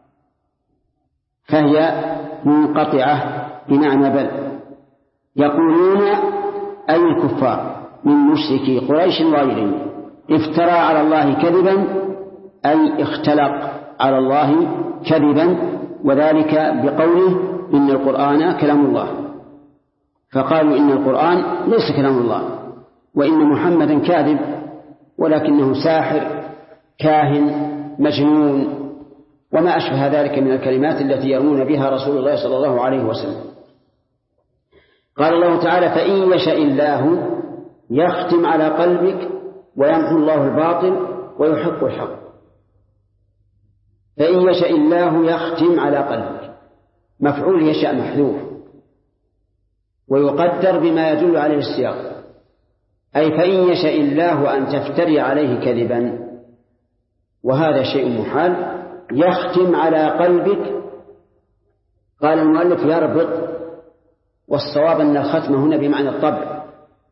فهي منقطعة بمعنى بل. يقولون أي الكفار من مشركي قريش وغيرهم افترى على الله كذبا، أي اختلق على الله كذبا، وذلك بقوله: إن القرآن كلام الله. فقالوا إن القرآن ليس كلام الله، وإن محمدا كاذب، ولكنه ساحر كاهن مجنون، وما أشبه ذلك من الكلمات التي يرمون بها رسول الله صلى الله عليه وسلم. قال الله تعالى: فإن يشاء الله يختم على قلبك ويمحو الله الباطل ويحق الحق. فإن يشاء الله يختم على قلبك، مفعول يشاء محذوف ويقدر بما يدل عليه السياق، أي فإن يشاء الله أن تفتري عليه كذبا، وهذا شيء محال، يختم على قلبك. قال المؤلف: يربط، والصواب أن الختم هنا بمعنى الطبع،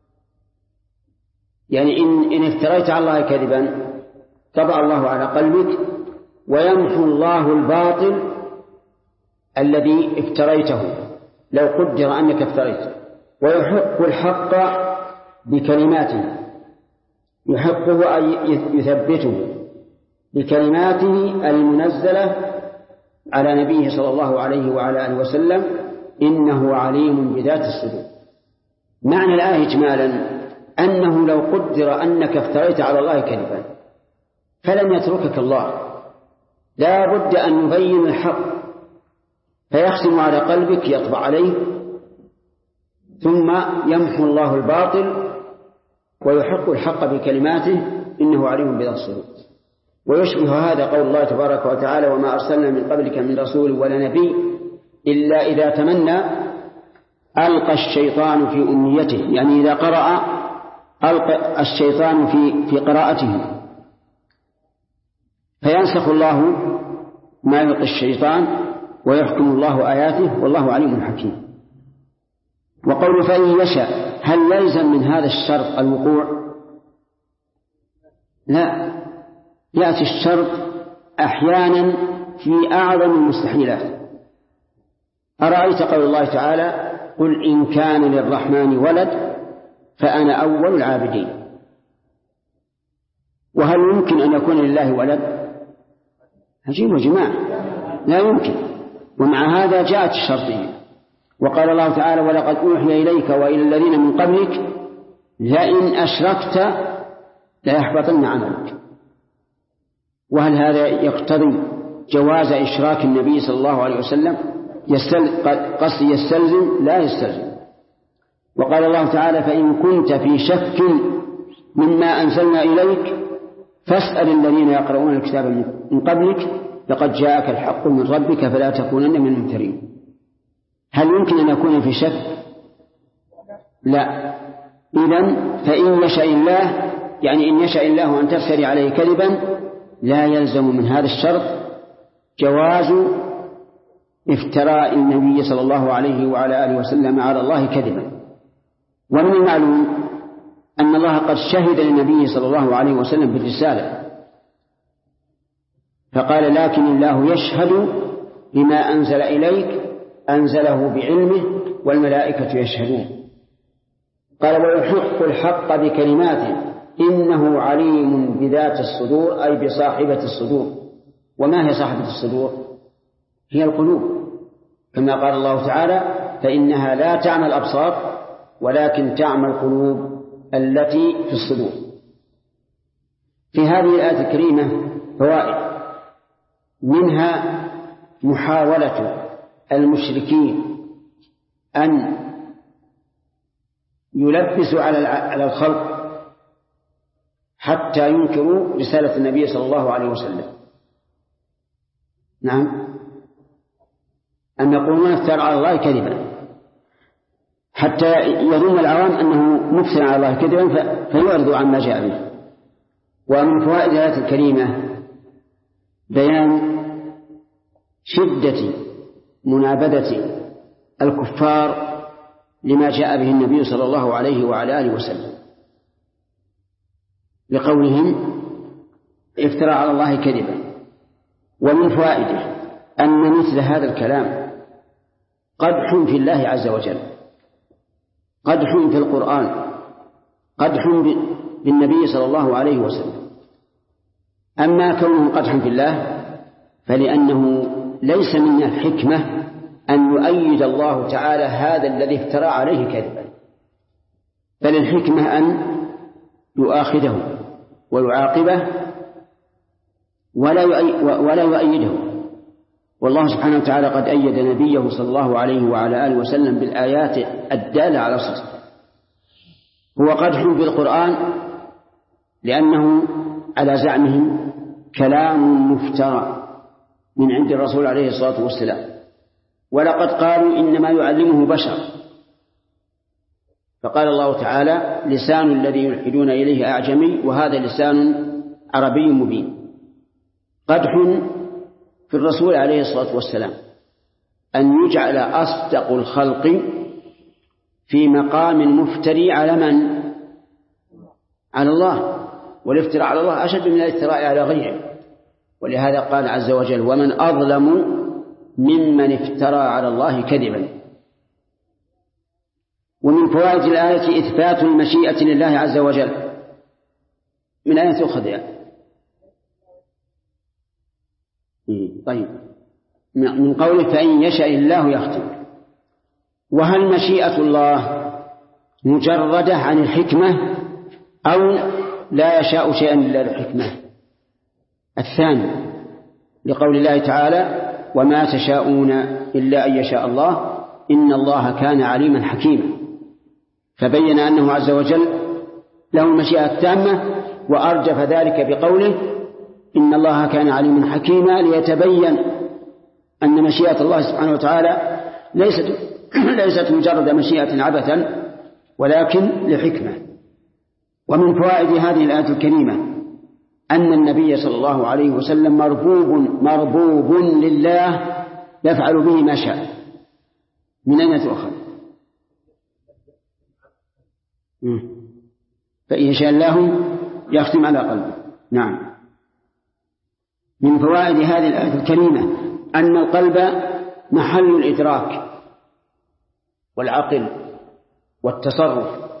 يعني إن افتريت على الله كذبا طبع الله على قلبك، ويمحو الله الباطل الذي افتريته لو قدر أنك افتريت، ويحق الحق بكلماته، يحقه أي يثبته بكلماته المنزلة على نبيه صلى الله عليه وعلى آله وسلم: إنه عليم بذات الصدور. معنى الآية إجمالا أنه لو قدر أنك افتريت على الله كذبا فلن يتركك الله، لا بد أن يبين الحق، فيختم على قلبك، يطبع عليه، ثم يمحو الله الباطل ويحق الحق بكلماته: إنه عليم بذات الصدور. ويشبه هذا قول الله تبارك وتعالى: وما أرسلنا من قبلك من رسول ولا نبي إلا إذا تمنى ألقى الشيطان في أمنيته، يعني إذا قرأ ألقى الشيطان في قراءته، فينسخ الله ما يلقي الشيطان ويحكم الله آياته، والله عليم حكيم. وقول فإن يشاء، هل يلزم من هذا الشرط الوقوع؟ لا، يأتي الشرط أحيانا في أعظم المستحيلات. أرأيت قول الله تعالى: قل إن كان للرحمن ولد فأنا أول العابدين. وهل يمكن أن يكون لله ولد؟ عجيب يا جماعة، لا يمكن. ومع هذا جاءت الشرطية. وقال الله تعالى: ولقد أوحي إليك وإلى الذين من قبلك لئن أشركت ليحبطن عملك. وهل هذا يقتضي جواز إشراك النبي صلى الله عليه وسلم؟ يستلزم؟ لا يستلزم. وقال الله تعالى: فإن كنت في شك مما أنزلنا إليك فاسأل الذين يقرؤون الكتاب من قبلك لقد جاءك الحق من ربك فلا تكونن من الممترين. هل يمكن أن يكون في شك؟ لا. إذن فإن يشاء الله، يعني إن يشاء الله أن تفتري عليه كذبا، لا يلزم من هذا الشرط جواز افتراء النبي صلى الله عليه وعلى آله وسلم على الله كذبا. ومن المعلوم أن الله قد شهد للنبي صلى الله عليه وسلم بالرسالة، فقال: لكن الله يشهد بما أنزل إليك، أنزله بعلمه والملائكة يشهدون. قال: ويحق الحق بكلماته إنه عليم بذات الصدور، أي بصاحبة الصدور. وما هي صاحبة الصدور؟ هي القلوب، كما قال الله تعالى: فإنها لا تعمى الأبصار ولكن تعمى القلوب التي في الصدور. في هذه الآية الكريمة فوائد، منها محاولة المشركين أن يلبسوا على الخلق حتى ينكروا رسالة النبي صلى الله عليه وسلم. نعم، أن يقولون افترى على الله كذبا، حتى يظن العوام أنه مفترى على الله كذبا فيعرضوا عما جاء به. ومن فوائد الآية الكريمة بيان شدة منابذة الكفار لما جاء به النبي صلى الله عليه وعلى آله وسلم، لقولهم افترى على الله كذبا. ومن فوائده أن مثل هذا الكلام قدح في الله عز وجل، قدح في القرآن، قدح بالنبي صلى الله عليه وسلم. أما كونه قدحا في الله فلأنه ليس من الحكمة أن يؤيد الله تعالى هذا الذي افترى عليه كذبا، بل الحكمة أن يؤاخذه ويعاقبه ولا يؤيده. والله سبحانه وتعالى قد أيد نبيه صلى الله عليه وعلى آله وسلم بالآيات الدالة على صدقه. هو قدح بالقرآن لأنه على زعمهم كلام مفترى من عند الرسول عليه الصلاة والسلام، ولقد قالوا إنما يعلمه بشر، فقال الله تعالى: لسان الذي يلحدون إليه أعجمي وهذا لسان عربي مبين. قدح في الرسول عليه الصلاة والسلام أن يجعل أصدق الخلق في مقام مفتري على من؟ على الله، والافتراء على الله أشد من الافتراء على غيره. ولهذا قال عز وجل: ومن أظلم ممن افترى على الله كذبا. ومن فوائد الآية إثبات المشيئة لله عز وجل. من أين تؤخذ يعني؟ طيب، من قوله فإن يشاء الله يختم. وهل مشيئة الله مجردة عن الحكمة أو لا يشاء شيئا إلا الحكمة؟ الثاني، لقول الله تعالى: وما تشاءون إلا أن يشاء الله إن الله كان عليما حكيما، فبين أنه عز وجل له المشيئة التامة، وأرجف ذلك بقوله إن الله كان عليما حكيما، ليتبين أن مشيئة الله سبحانه وتعالى ليست مجرد مشيئة عبثا ولكن لحكمة. ومن فوائد هذه الآية الكريمة أن النبي صلى الله عليه وسلم مربوب لله يفعل به ما شاء. من أين تؤخذ؟ فإن شاء الله يختم على قلبه. نعم. من فوائد هذه الآية الكريمة أن القلب محل الإدراك والعقل والتصرف،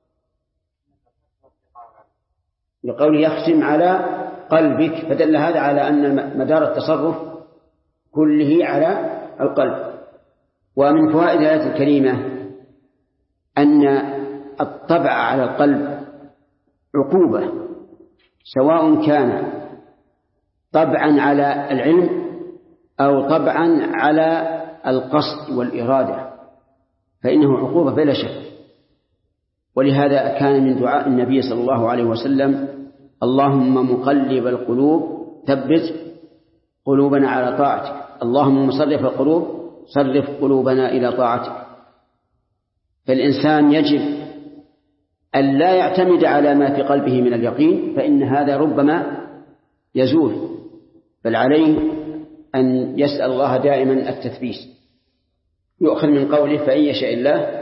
لقوله يختم على قلبك، فدل هذا على أن مدار التصرف كله على القلب. ومن فوائد الآية الكريمة أن الطبع على القلب عقوبة، سواء كان طبعا على العلم أو طبعا على القصد والإرادة، فإنه عقوبة بلا شك. ولهذا كان من دعاء النبي صلى الله عليه وسلم: اللهم مقلب القلوب ثبت قلوبنا على طاعتك، اللهم مصرف القلوب صرف قلوبنا إلى طاعتك. فالإنسان يجب أن لا يعتمد على ما في قلبه من اليقين، فإن هذا ربما يزول، بل عليه أن يسأل الله دائما التثبيت. يؤخذ من قوله فإن يشاء الله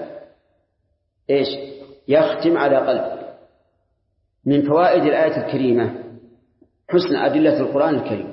يختم على قلبه. من فوائد الآية الكريمة حسن أدلة القرآن الكريم،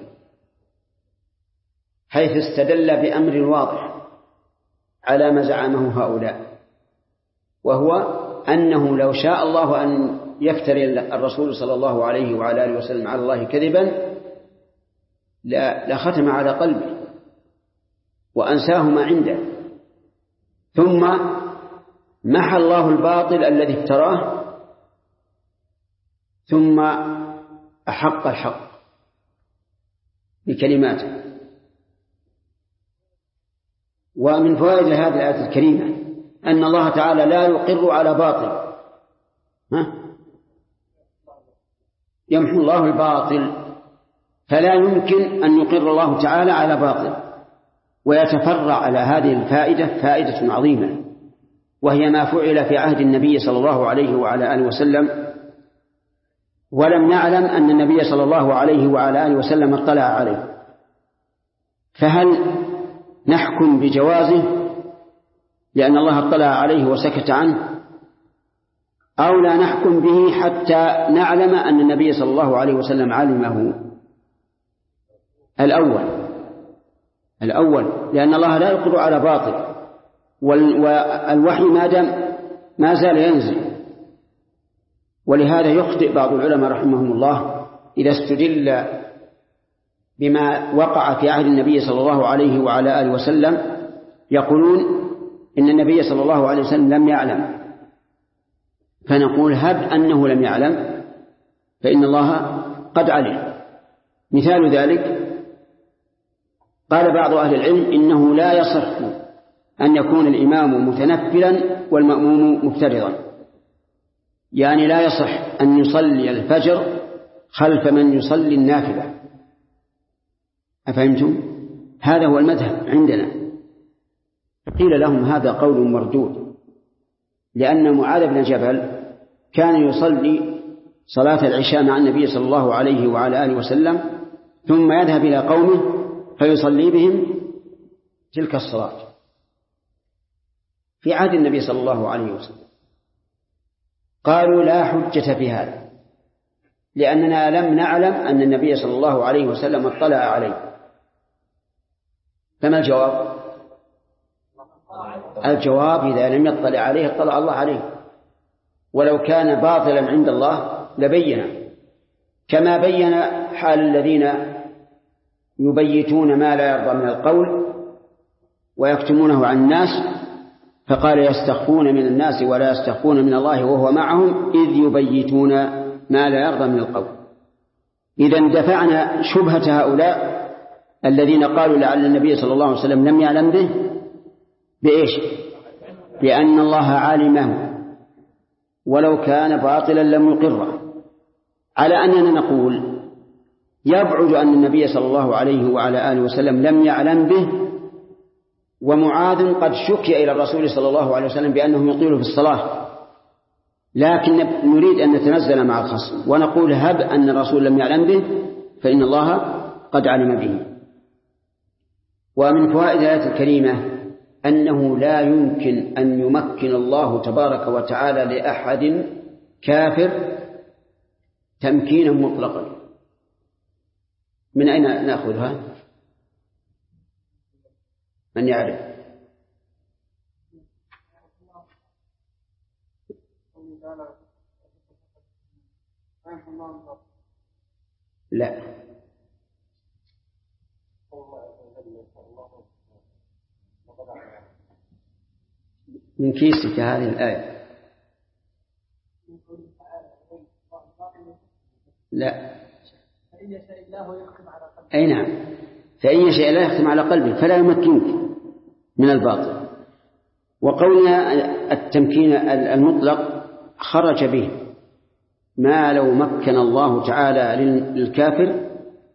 حيث استدل بأمر واضح على ما زعمه هؤلاء، وهو أنه لو شاء الله أن يفتري الرسول صلى الله عليه وعلى آله وسلم على الله كذبا لختم على قلبه، وأنساه ما عنده، ثم محى الله الباطل الذي افتراه ثم أحق الحق بكلماته. ومن فوائد هذه الآية الكريمة أن الله تعالى لا يقر على باطل، يمحو الله الباطل، فلا يمكن أن يقر الله تعالى على باطل. ويتفرع على هذه الفائدة فائدة عظيمة، وهي ما فعل في عهد النبي صلى الله عليه وعلى آله وسلم، ولم نعلم أن النبي صلى الله عليه وعلى آله وسلم اطلع عليه، فهل نحكم بجوازه لأن الله اطلع عليه وسكت عنه، أو لا نحكم به حتى نعلم أن النبي صلى الله عليه وسلم علمه؟ الأول، لأن الله لا يقر على باطل، والوحي ما زال ينزل. ولهذا يخطئ بعض العلماء رحمهم الله إذا استدل بما وقع في عهد النبي صلى الله عليه وعلى آله وسلم، يقولون إن النبي صلى الله عليه وسلم لم يعلم، فنقول هب أنه لم يعلم فإن الله قد علم. مثال ذلك قال بعض أهل العلم إنه لا يصح أن يكون الإمام متنفلا والمأموم مفترضا، يعني لا يصح أن يصلي الفجر خلف من يصلي النافلة. أفهمتم؟ هذا هو المذهب عندنا. قيل لهم هذا قول مردود، لأن معاذ بن جبل كان يصلي صلاة العشاء مع النبي صلى الله عليه وعلى آله وسلم، ثم يذهب إلى قومه فيصلي بهم تلك الصلاة في عهد النبي صلى الله عليه وسلم. قالوا لا حجة في هذا، لأننا لم نعلم أن النبي صلى الله عليه وسلم اطلع عليه. فما الجواب؟ الجواب إذا لم يطلع عليه اطلع الله عليه، ولو كان باطلا عند الله لبينه، كما بين حال الذين يبيتون ما لا يرضى من القول ويكتمونه عن الناس، فقال يستخفون من الناس ولا يستخفون من الله وهو معهم إذ يبيتون ما لا يرضى من القول. إذن دفعنا شبهة هؤلاء الذين قالوا لعل النبي صلى الله عليه وسلم لم يعلم به بإيش؟ بأن الله علمه ولو كان باطلا لم يقره، على أننا نقول يبعد أن النبي صلى الله عليه وعلى آله وسلم لم يعلم به، ومعاذ قد شكي إلى الرسول صلى الله عليه وسلم بأنه يطيل في الصلاة، لكن نريد أن نتنزل مع الخصم ونقول هب أن الرسول لم يعلم به فإن الله قد علم به. ومن فوائد الآية الكريمة أنه لا يمكن أن يمكن الله تبارك وتعالى لأحد كافر تمكينا مطلقا. من أين نأخذها؟ من يعرف؟ لا، من كيسك هذه الآية. لا، أي نعم، فإن يشاء الله يختم على قلبك فلا يمكنك من الباطل. وقولنا التمكين المطلق خرج به ما لو مكن الله تعالى للكافر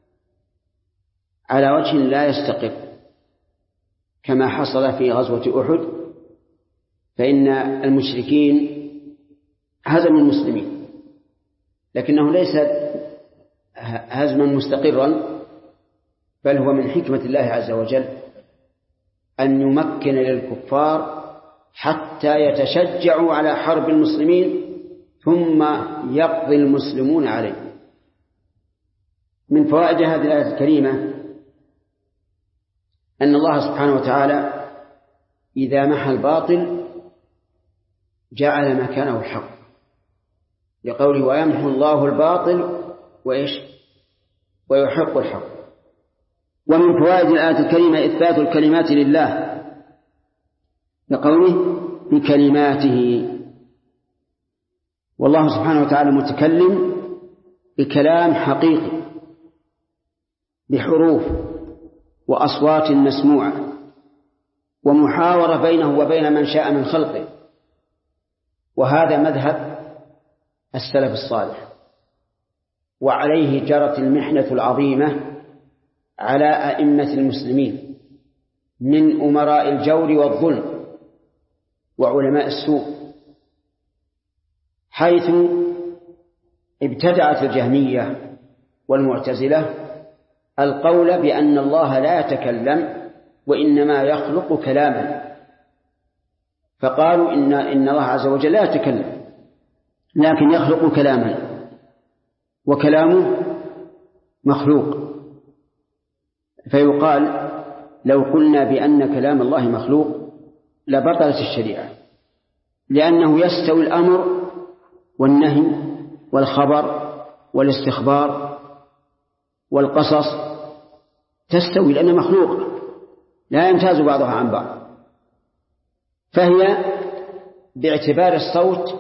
على وجه لا يستقر، كما حصل في غزوة أحد، فإن المشركين هزموا المسلمين، لكنه ليس هزما مستقرا، بل هو من حكمة الله عز وجل أن يمكن للكفار حتى يتشجعوا على حرب المسلمين ثم يقضي المسلمون عليه. من فوائد هذه الآية الكريمة أن الله سبحانه وتعالى إذا محى الباطل جعل مكانه الحق، لقوله ويمحو الله الباطل وإيش؟ ويحق الحق. ومن فوائد الآية الكريمة إثبات الكلمات لله بقوله بكلماته، والله سبحانه وتعالى متكلم بكلام حقيقي بحروف وأصوات مسموعة ومحاورة بينه وبين من شاء من خلقه، وهذا مذهب السلف الصالح، وعليه جرت المحنة العظيمة على أئمة المسلمين من أمراء الجور والظلم وعلماء السوء، حيث ابتدعت الجهمية والمعتزلة القول بأن الله لا يتكلم وإنما يخلق كلاما، فقالوا إن الله عز وجل لا يتكلم لكن يخلق كلاما وكلامه مخلوق. فيقال لو قلنا بأن كلام الله مخلوق لبطلت الشريعة، لأنه يستوي الأمر والنهي والخبر والاستخبار والقصص تستوي، لأنها مخلوق لا يمتاز بعضها عن بعض، فهي باعتبار الصوت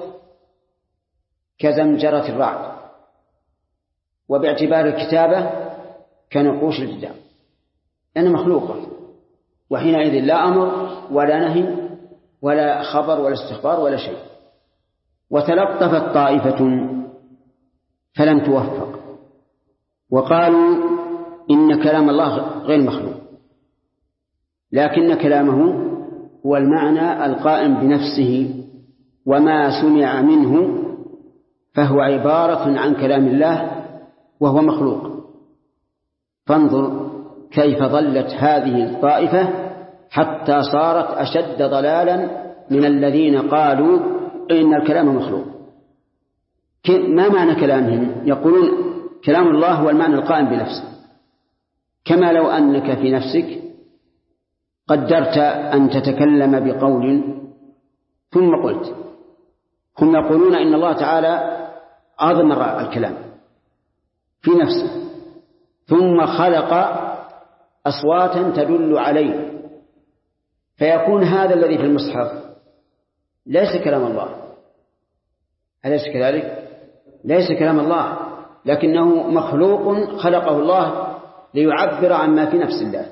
كزمجرة الرعد، وباعتبار الكتابة كنقوش الجدار، لأنها مخلوقة، وحينئذ لا أمر ولا نهي ولا خبر ولا استخبار ولا شيء. وتلطفت طائفة فلم توفق وقالوا إن كلام الله غير مخلوق، لكن كلامه هو المعنى القائم بنفسه، وما سمع منه فهو عبارة عن كلام الله وهو مخلوق. فانظر كيف ظلت هذه الطائفة حتى صارت أشد ضلالا من الذين قالوا إن الكلام مخلوق. ما معنى كلامهم؟ يقولون كلام الله هو المعنى القائم بنفسه، كما لو أنك في نفسك قدرت أن تتكلم بقول ثم قلت. هم يقولون إن الله تعالى أضمر الكلام في نفسه ثم خلق أصواتا تدل عليه، فيكون هذا الذي في المصحف ليس كلام الله. أليس كذلك؟ ليس كلام الله، لكنه مخلوق خلقه الله ليعبر عما في نفس الله.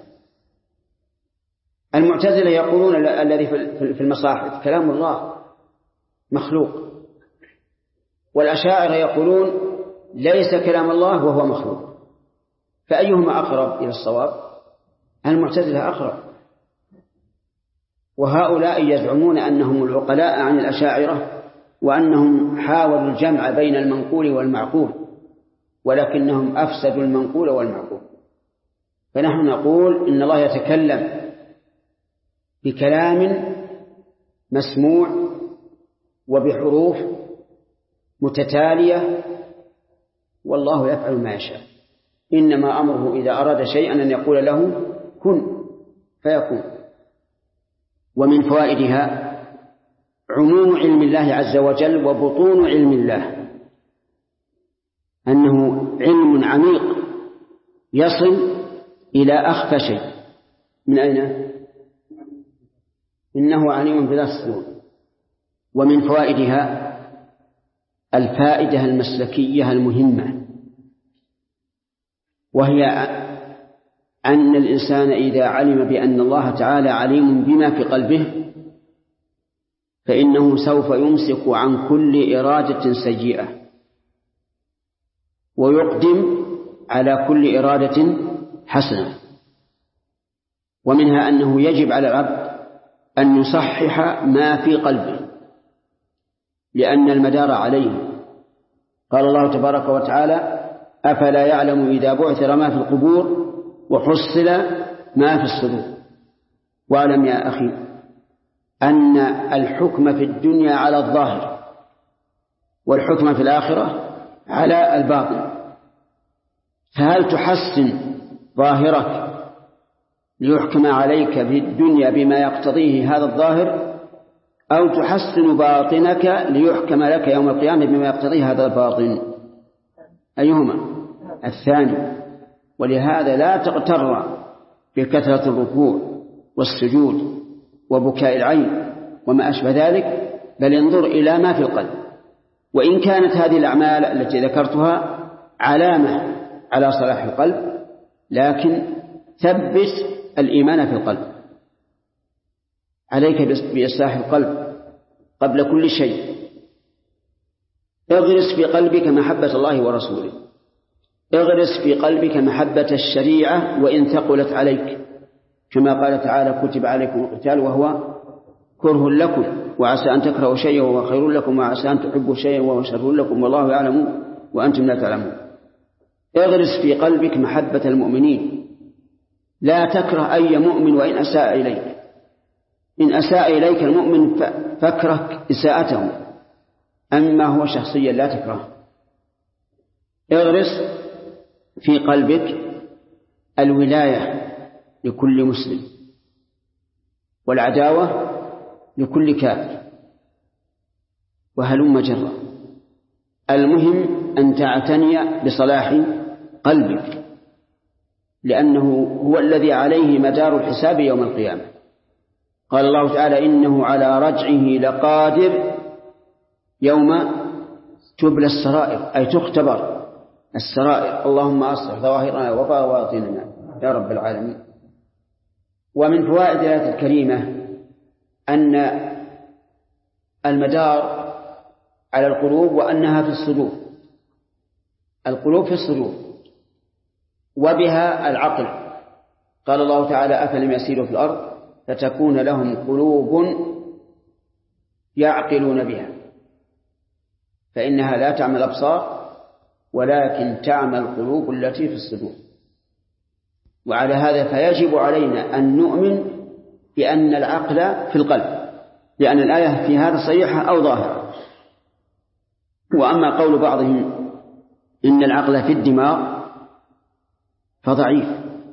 المعتزلة يقولون الذي في المصاحف كلام الله مخلوق، والأشاعرة يقولون ليس كلام الله وهو مخلوق. فأيهما أقرب إلى الصواب؟ المعتزلة أقرب، وهؤلاء يزعمون أنهم العقلاء عن الأشاعرة وأنهم حاولوا الجمع بين المنقول والمعقول، ولكنهم أفسدوا المنقول والمعقول. فنحن نقول إن الله يتكلم بكلام مسموع وبحروف متتالية، والله يفعل ما يشاء، إنما أمره إذا أراد شيئا أن يقول له كن فيكون. ومن فوائدها عموم علم الله عز وجل وبطون علم الله، أنه علم عميق يصل إلى أخفى شيء. من أين؟ إنه عليم بذات الصدور. ومن فوائدها الفائدة المسلكية المهمة، وهي أن الإنسان إذا علم بأن الله تعالى عليم بما في قلبه فإنه سوف يمسك عن كل إرادة سيئة ويقدم على كل إرادة حسنة. ومنها أنه يجب على العبد أن يصحح ما في قلبه، لأن المدار عليه. قال الله تبارك وتعالى أفلا يعلم إذا بعثر ما في القبور وحصل ما في الصدور. واعلم يا أخي أن الحكم في الدنيا على الظاهر والحكم في الآخرة على الباطن، فهل تحسن ظاهرك ليحكم عليك في الدنيا بما يقتضيه هذا الظاهر، أو تحسن باطنك ليحكم لك يوم القيامة بما يقتضيه هذا الباطن؟ أيهما؟ الثاني. ولهذا لا تغتر بكثرة الركوع والسجود وبكاء العين وما أشبه ذلك، بل انظر إلى ما في القلب. وإن كانت هذه الأعمال التي ذكرتها علامة على صلاح القلب، لكن ثبت الإيمان في القلب. عليك بإصلاح القلب قبل كل شيء. اغرس في قلبك محبة الله ورسوله، اغرس في قلبك محبة الشريعة وإن ثقلت عليك، كما قال تعالى: كتب عليكم القتال وهو كره لكم وعسى أن تكرهوا شيئا وهو خير لكم وعسى أن تحبوا شيئا وهو شر لكم والله يعلم وأنتم لا تعلمون. اغرس في قلبك محبة المؤمنين، لا تكره أي مؤمن وإن أساء إليك. إن أساء إليك المؤمن فاكره إساءته، أما هو شخصيا لا تكره. اغرس في قلبك الولاية لكل مسلم والعداوة لكل كافر، وهلم جرا. المهم أن تعتني بصلاح قلبك، لأنه هو الذي عليه مدار الحساب يوم القيامة. قال الله تعالى: إنه على رجعه لقادر يوم تبلى السرائر، أي تختبر السرائر. اللهم أصلح ظواهرنا وباطننا يا رب العالمين. ومن فوائد الآية الكريمة أن المدار على القلوب وأنها في الصدور. القلوب في الصدور وبها العقل. قال الله تعالى: أفلم يسيروا في الأرض فتكون لهم قلوب يعقلون بها، فإنها لا تعمى الأبصار ولكن تعمى القلوب التي في الصدور. وعلى هذا فيجب علينا أن نؤمن بأن العقل في القلب، لأن الآية في هذا صحيحة أو ظاهرة. وأما قول بعضهم إن العقل في الدماغ فضعيف،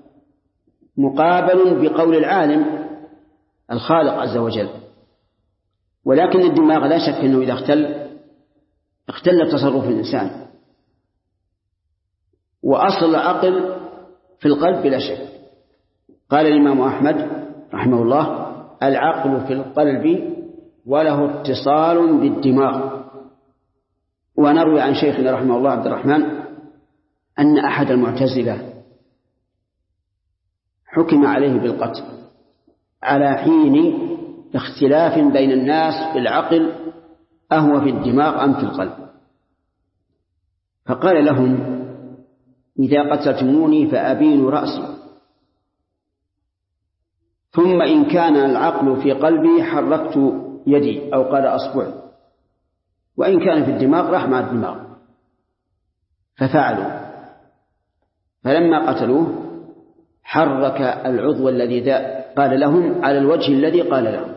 مقابل بقول العالم الخالق عز وجل. ولكن الدماغ لا شك أنه إذا اختل تصرف الإنسان، وأصل العقل في القلب بلا شك. قال الإمام أحمد رحمه الله: العقل في القلب وله اتصال بالدماغ. ونروي عن شيخنا رحمه الله عبد الرحمن أن أحد المعتزلة حكم عليه بالقتل على حين اختلاف بين الناس في العقل أهو في الدماغ أم في القلب. فقال لهم: إذا قتلتموني فأبين رأسي، ثم إن كان العقل في قلبي حركت يدي أو قال أصبعي، وإن كان في الدماغ راح مع الدماغ. ففعلوا، فلما قتلوه حرك العضو الذي قال لهم على الوجه الذي قال لهم.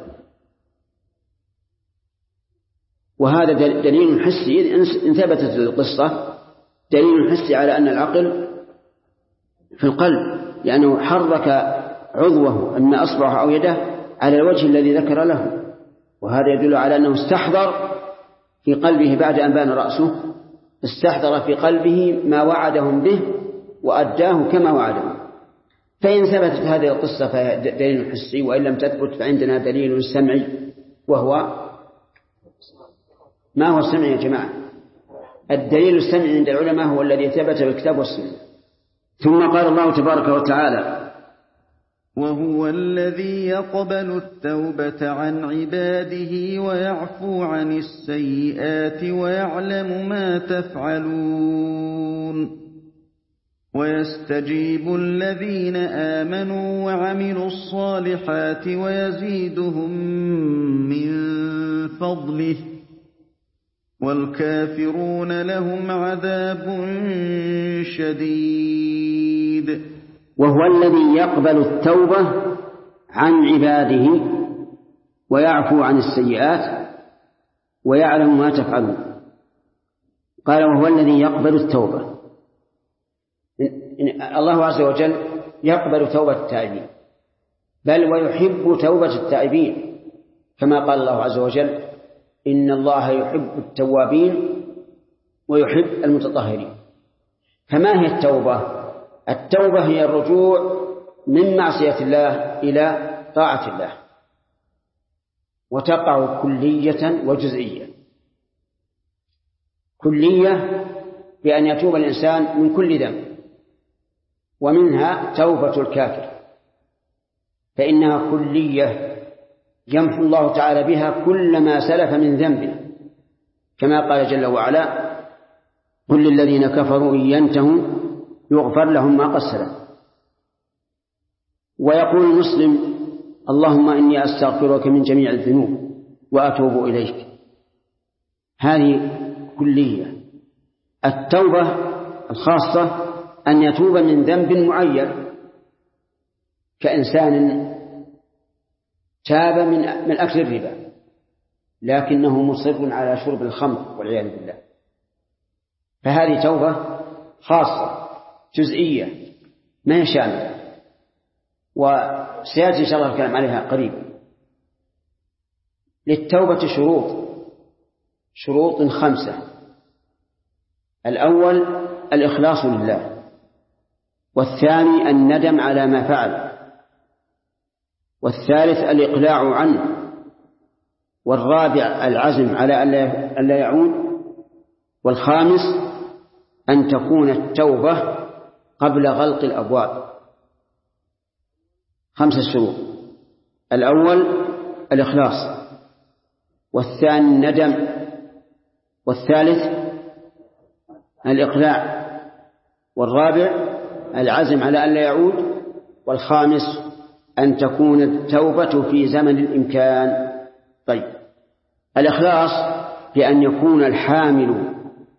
وهذا دليل حسي، إن ثبتت القصة دليل حسي على أن العقل في القلب، لأنه حرك عضوه إما أصبعه أو يده على الوجه الذي ذكر له. وهذا يدل على أنه استحضر في قلبه بعد أن بان رأسه، استحضر في قلبه ما وعدهم به وأداه كما وعدهم. فإن ثبتت هذه القصة فهي دليل حسي، وإن لم تثبت فعندنا دليل سمعي. وهو ما هو السمع يا جماعة؟ الدليل السمعي عند العلماء هو الذي ثبت بالكتاب والسنة. ثم قال الله تبارك وتعالى: وهو الذي يقبل التوبة عن عباده ويعفو عن السيئات ويعلم ما تفعلون ويستجيب الذين آمنوا وعملوا الصالحات ويزيدهم من فضله والكافرون لهم عذاب شديد. وهو الذي يقبل التوبة عن عباده ويعفو عن السيئات ويعلم ما تفعلون. قال: وهو الذي يقبل التوبة. الله عز وجل يقبل توبة التائبين، بل ويحب توبة التائبين، كما قال الله عز وجل: إن الله يحب التوابين ويحب المتطهرين. فما هي التوبة؟ التوبة هي الرجوع من معصية الله إلى طاعة الله، وتقع كلية وجزئية. كلية بأن يتوب الإنسان من كل ذنب، ومنها توبة الكافر، فإنها كلية يمحو الله تعالى بها كل ما سلف من ذنبه، كما قال جل وعلا: قل للذين كفروا إن ينتهوا يغفر لهم ما قد سلف. ويقول المسلم: اللهم إني أستغفرك من جميع الذنوب وأتوب إليك. هذه كلية. التوبة الخاصة أن يتوب من ذنب معين، كإنسان تاب من أكل الربا لكنه مصر على شرب الخمر والعياذ بالله، فهذه توبة خاصة جزئية ما شاملة، وسيأتي إن شاء الله الكلام عليها قريبا. للتوبة شروط 5: الأول الإخلاص لله، والثاني الندم على ما فعل، والثالث الإقلاع عنه، والرابع العزم على ألا يعود، والخامس أن تكون التوبة قبل غلق الأبواب. 5 شروط: الأول الإخلاص، والثاني الندم، والثالث الإقلاع، والرابع العزم على ألا يعود، والخامس أن تكون التوبة في زمن الإمكان. طيب، الإخلاص بأن يكون الحامل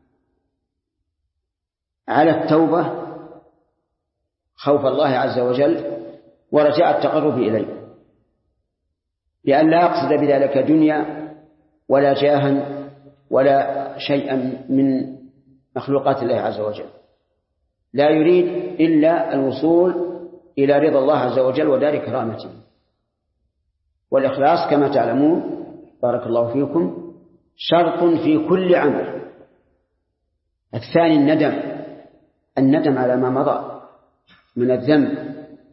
على التوبة خوف الله عز وجل ورجاء التقرب إليه، لأن لا يقصد بذلك دنيا ولا جاها ولا شيئا من مخلوقات الله عز وجل، لا يريد إلا الوصول إلى رضا الله عز وجل ودار كرامته. والإخلاص كما تعلمون بارك الله فيكم شرط في كل عمل. الثاني الندم على ما مضى من الذنب،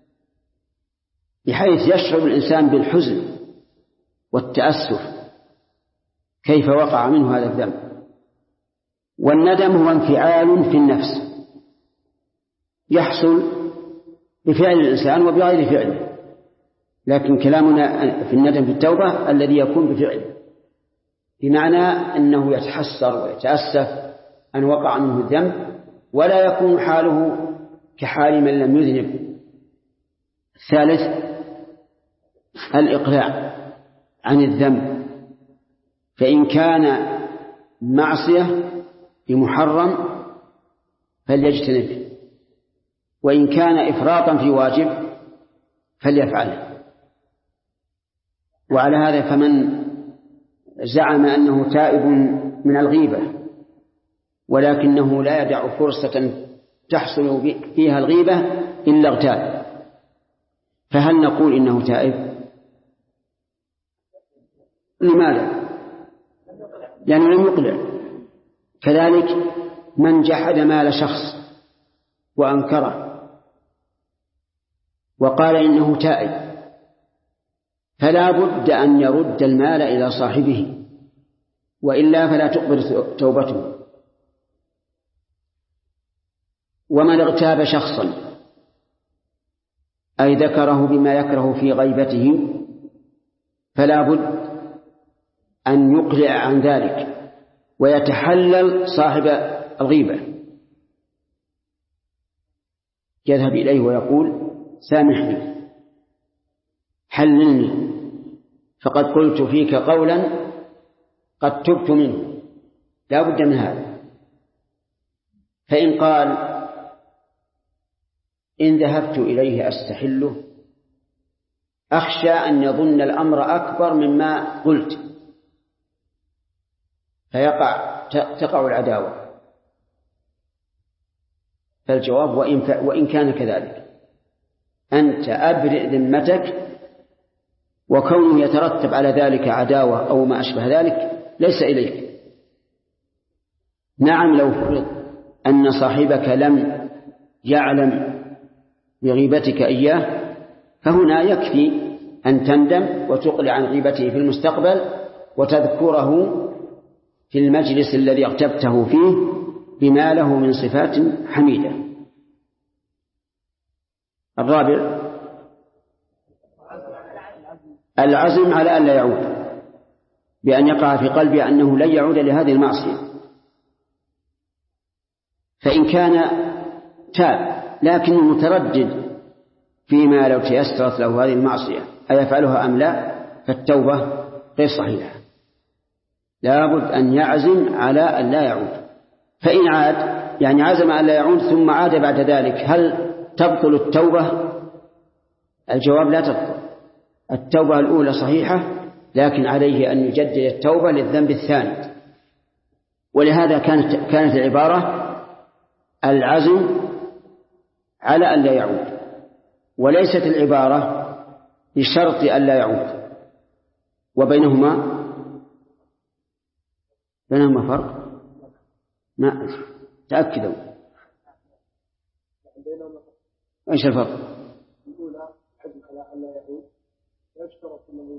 بحيث يشعر الإنسان بالحزن والتأسف كيف وقع منه هذا الذنب. والندم هو انفعال في النفس يحصل بفعل الإنسان وبغير فعله، لكن كلامنا في الندم في التوبة الذي يكون بفعله، بمعنى أنه يتحسر ويتأسف أن وقع منه الذنب ولا يكون حاله كحال من لم يذنب. الثالث الإقلاع عن الذنب، فإن كان معصية بمحرم فليجتنبه، وإن كان إفراطا في واجب فليفعله. وعلى هذا فمن زعم أنه تائب من الغيبة ولكنه لا يدع فرصة تحصل فيها الغيبة إلا اغتاب، فهل نقول إنه تائب؟ لماذا؟ لأنه لم يقلع. كذلك من جحد مال شخص وأنكره وقال إنه تائب فلا بد أن يرد المال إلى صاحبه، وإلا فلا تقبل توبته. ومن اغتاب شخصا أي ذكره بما يكره في غيبته فلا بد أن يقلع عن ذلك ويتحلل صاحب الغيبة، يذهب إليه ويقول سامحني حللني فقد قلت فيك قولا قد تبت منه، لا بد من هذا. فإن قال إن ذهبت إليه أستحله أخشى أن يظن الأمر أكبر مما قلت تقع العداوة، فالجواب وإن كان كذلك أنت أبرئ ذمتك، وكونه يترتب على ذلك عداوة أو ما أشبه ذلك ليس إليك. نعم لو فرض أن صاحبك لم يعلم بغيبتك إياه فهنا يكفي أن تندم وتقلع عن غيبته في المستقبل وتذكره في المجلس الذي اغتبته فيه بما له من صفات حميدة. الرابع العزم على أن لا يعود، بأن يقع في قلبه أنه لن يعود لهذه المعصية. فإن كان تاب لكنه متردد فيما لو تيسرت له هذه المعصية أيفعلها أم لا، فالتوبة غير صحيحة، لابد أن يعزم على أن لا يعود. فإن عاد يعني عزم أن لا يعود ثم عاد بعد ذلك، هل تبطل التوبة؟ الجواب لا تبطل. التوبة الأولى صحيحة، لكن عليه أن يجدد التوبة للذنب الثاني. ولهذا كانت العبارة العزم على أن لا يعود، وليست العبارة بشرط أن لا يعود، وبينهما فرق. ما تأكدوا ايش الفرق؟ الأولى عزم على أن لا يعود، ويشترط أنه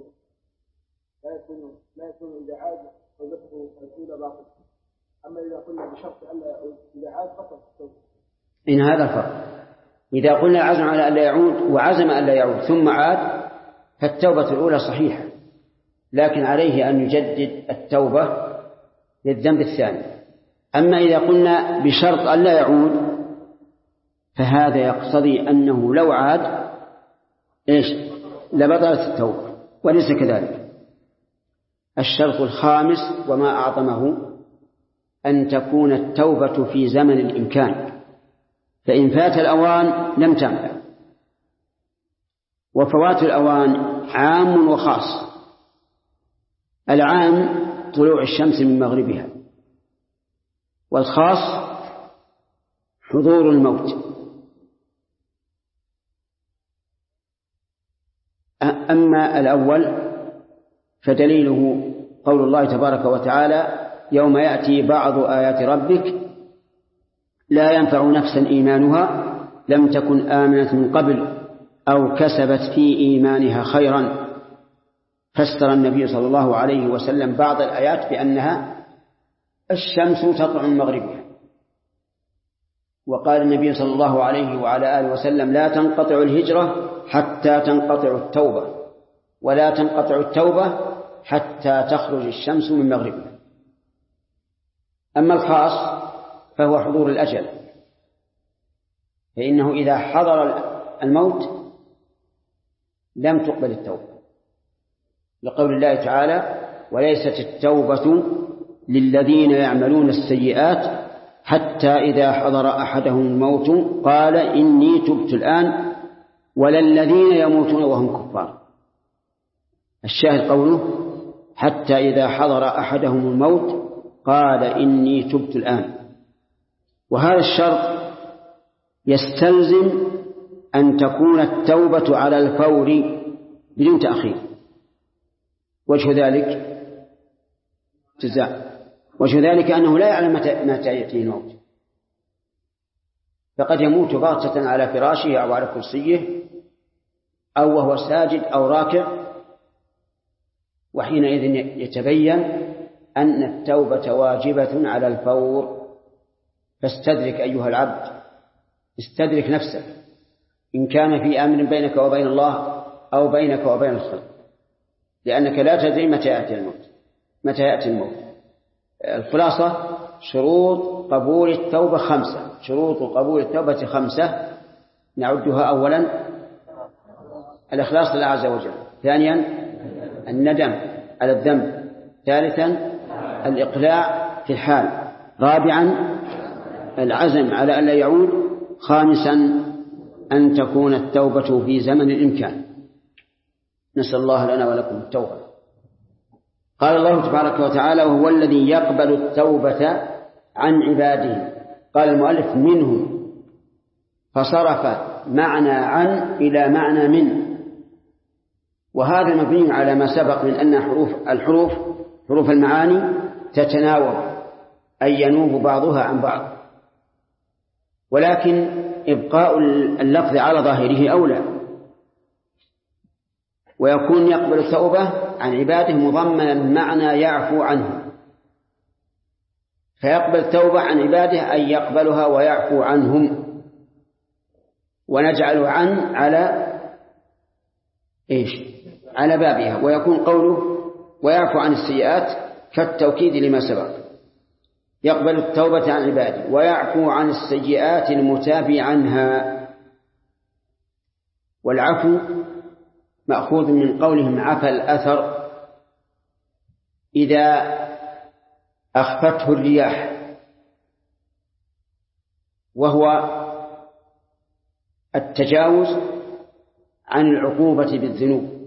لا يكون إذا عاد توبته الأولى باطلة. أما إذا قلنا بشرط أن لا يعود إذا عاد بطلت التوبة. إن هذا الفرق. إذا قلنا عزم على أن لا يعود وعزم أن لا يعود ثم عاد فالتوبة الأولى صحيحة، لكن عليه أن يجدد التوبة للذنب الثاني. أما إذا قلنا بشرط أن لا يعود فهذا يقتضي أنه لو عاد لبطلت التوبة، وليس كذلك. الشرط الخامس وما أعظمه أن تكون التوبة في زمن الإمكان، فإن فات الأوان لم تنفع. وفوات الأوان عام وخاص. العام طلوع الشمس من مغربها، والخاص حضور الموت. أما الأول فدليله قول الله تبارك وتعالى: يوم يأتي بعض آيات ربك لا ينفع نفسا إيمانها لم تكن آمنت من قبل أو كسبت في إيمانها خيرا. فسر النبي صلى الله عليه وسلم بعض الآيات بأنها الشمس تطلع من مغربها، وقال النبي صلى الله عليه وعلى آله وسلم: لا تنقطع الهجرة حتى تنقطع التوبة، ولا تنقطع التوبة حتى تخرج الشمس من مغربها. أما الخاص فهو حضور الأجل، فإنه إذا حضر الموت لم تقبل التوبة، لقول الله تعالى: وليست التوبة للذين يعملون السيئات حتى إذا حضر أحدهم الموت قال إني تبت الآن ولا الذين يموتون وهم كفار. الشاهد قوله: حتى إذا حضر أحدهم الموت قال إني تبت الآن. وهذا الشرط يستلزم أن تكون التوبة على الفور بدون تأخير. وجه ذلك أنه لا يعلم متى يأتيه الموت، فقد يموت بغتة على فراشه أو على كرسيه أو وهو ساجد أو راكع، وحينئذ يتبين أن التوبة واجبة على الفور. فاستدرك أيها العبد، استدرك نفسك إن كان في أمر بينك وبين الله أو بينك وبين الخلق، لأنك لا تدري متى يأتي الموت. الخلاصة: شروط قبول التوبة 5. شروط قبول التوبة 5 نعدها: أولا الإخلاص لله عز وجل، ثانيا الندم على الذنب، ثالثا الإقلاع في الحال، رابعا العزم على أن لا يعود، خامسا أن تكون التوبة في زمن الإمكان. نسأل الله لنا ولكم التوبة. قال الله تبارك وتعالى: وهو الذي يقبل التوبة عن عباده. قال المؤلف: منه، فصرف معنى عن إلى معنى من، وهذا مبني على ما سبق من أن حروف المعاني تتناوب، أي ينوب بعضها عن بعض، ولكن إبقاء اللفظ على ظاهره أولى. ويكون يقبل التوبة عن عباده مضمنا معنى يعفو عنه، فيقبل التوبة عن عباده أن يقبلها ويعفو عنهم، ونجعل عن على بابها. ويكون قوله ويعفو عن السيئات كالتوكيد لما سبق، يقبل التوبة عن عباده ويعفو عن السيئات المتاب عنها. والعفو مأخوذ من قولهم عفى الأثر إذا أخفته الرياح، وهو التجاوز عن العقوبة بالذنوب.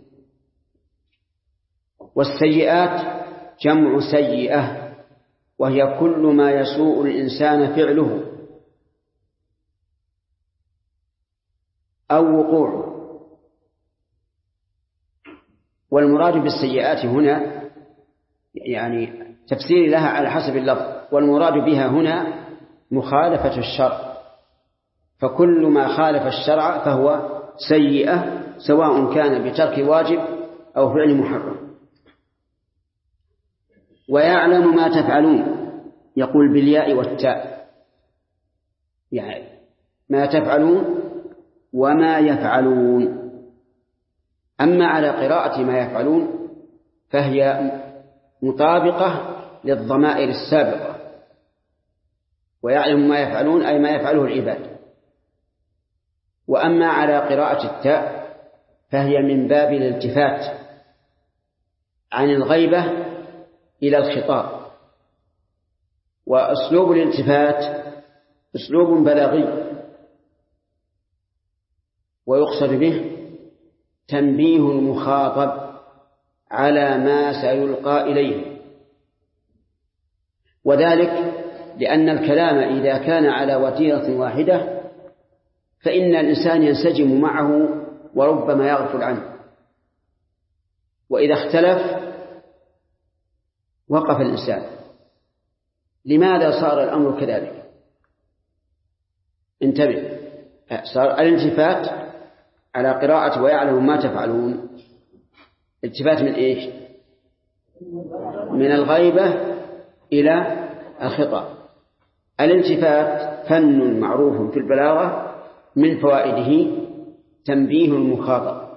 والسيئات جمع سيئة، وهي كل ما يسوء الإنسان فعله أو وقوعه. والمراد بالسيئات هنا يعني تفسير لها على حسب اللفظ، والمراد بها هنا مخالفة الشرع، فكل ما خالف الشرع فهو سيئة، سواء كان بترك واجب أو فعل محرم. ويعلم ما تفعلون، يقول بالياء والتاء، يعني ما تفعلون وما يفعلون. أما على قراءة ما يفعلون فهي مطابقة للضمائر السابقة، ويعلم ما يفعلون أي ما يفعله العباد. وأما على قراءة التاء فهي من باب الالتفات عن الغيبة إلى الخطاب. وأسلوب الالتفات أسلوب بلاغي، ويقصد به تنبيه المخاطب على ما سيلقى إليه، وذلك لأن الكلام إذا كان على وتيرة واحدة فإن الإنسان ينسجم معه وربما يغفل عنه، وإذا اختلف وقف الإنسان. لماذا صار الأمر كذلك؟ انتبه، صار الالتفات على قراءة ويعلم ما تفعلون التفات من إيش؟ من الغيبة إلى الخطاب. الالتفات فن معروف في البلاغة، من فوائده تنبيه المخاطب.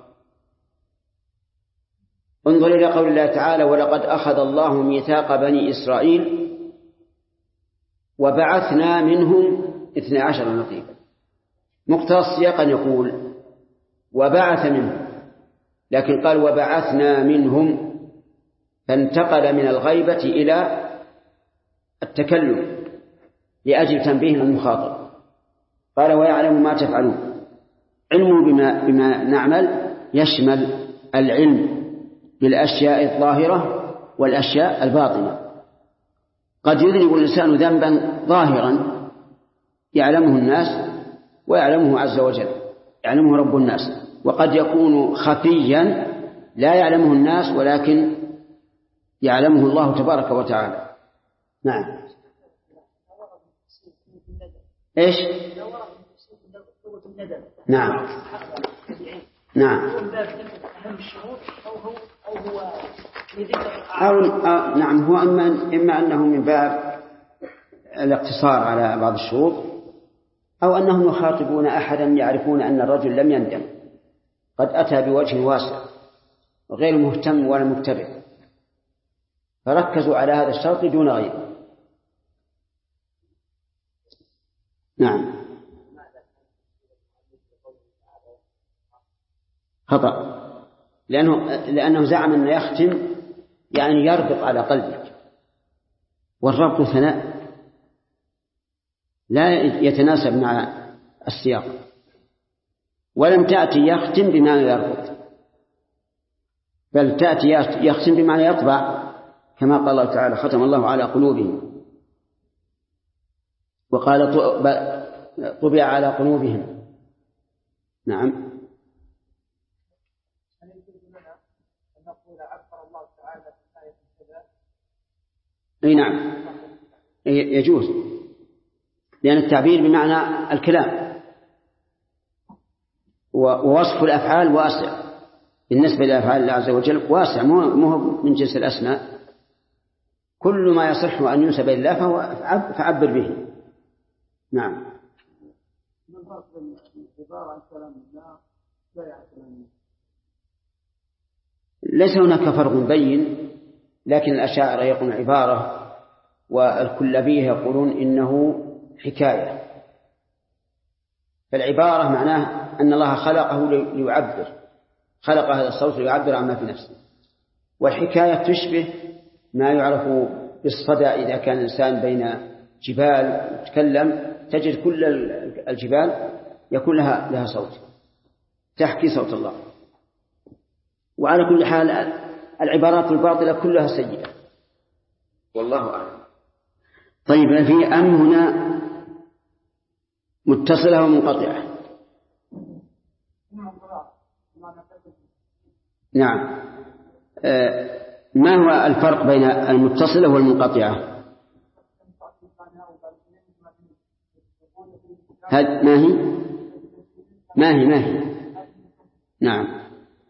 انظر إلى قول الله تعالى ولقد أخذ الله ميثاق بني إسرائيل وبعثنا منهم 12 نقيبا. مقتضى السياق أن يقول وبعث منهم، لكن قال وبعثنا منهم، فانتقل من الغيبة إلى التكلم لأجل تنبيه المخاطب. قال ويعلم ما تفعلون. علمه بما نعمل يشمل العلم بالأشياء الظاهرة والأشياء الباطنة. قد يذنب الإنسان ذنبا ظاهرا يعلمه الناس ويعلمه عز وجل، يعلمه رب الناس، وقد يكون خفيا لا يعلمه الناس ولكن يعلمه الله تبارك وتعالى. نعم. إيش؟ نعم. نعم. نعم، هو إما أنه من باب الاقتصار على بعض الشروط، أو أنهم يخاطبون أحدا يعرفون أن الرجل لم يندم، قد أتى بوجه واسع غير مهتم ولا متبع، فركزوا على هذا الشرط دون غيره. نعم. خطأ، لأنه زعم أن يختم يعني يربط على قلبك، والربط ثناء لا يتناسب مع السياق. ولم تأتي يختم بمعنى يربط، بل تأتي يختم بمعنى يطبع، كما قال الله تعالى ختم الله على قلوبهم، وقال طبع على قلوبهم. نعم. أي نعم يجوز، لأن التعبير بمعنى الكلام، ووصف الأفعال واسع، بالنسبة لأفعال الله عز وجل واسع، مو من جنس الأسماء. كل ما يصح أن ينسب لله فعبر به. نعم. ليس هناك فرق بين، لكن الأشاعرة يقولون عبارة، والكلابية يقولون إنه حكاية. فالعبارة معناه أن الله خلقه ليعبر، خلق هذا الصوت ليعبر عما في نفسه. والحكاية تشبه ما يعرف بالصدى، إذا كان الإنسان بين جبال يتكلم تجد كل الجبال يكون لها صوت تحكي صوت الله. وعلى كل حال العبارات الباطلة كلها سيئة، والله أعلم. طيب، في أم هنا متصلة ومنقطعة؟ نعم. ما هو الفرق بين المتصلة والمنقطعة؟ ما هي نعم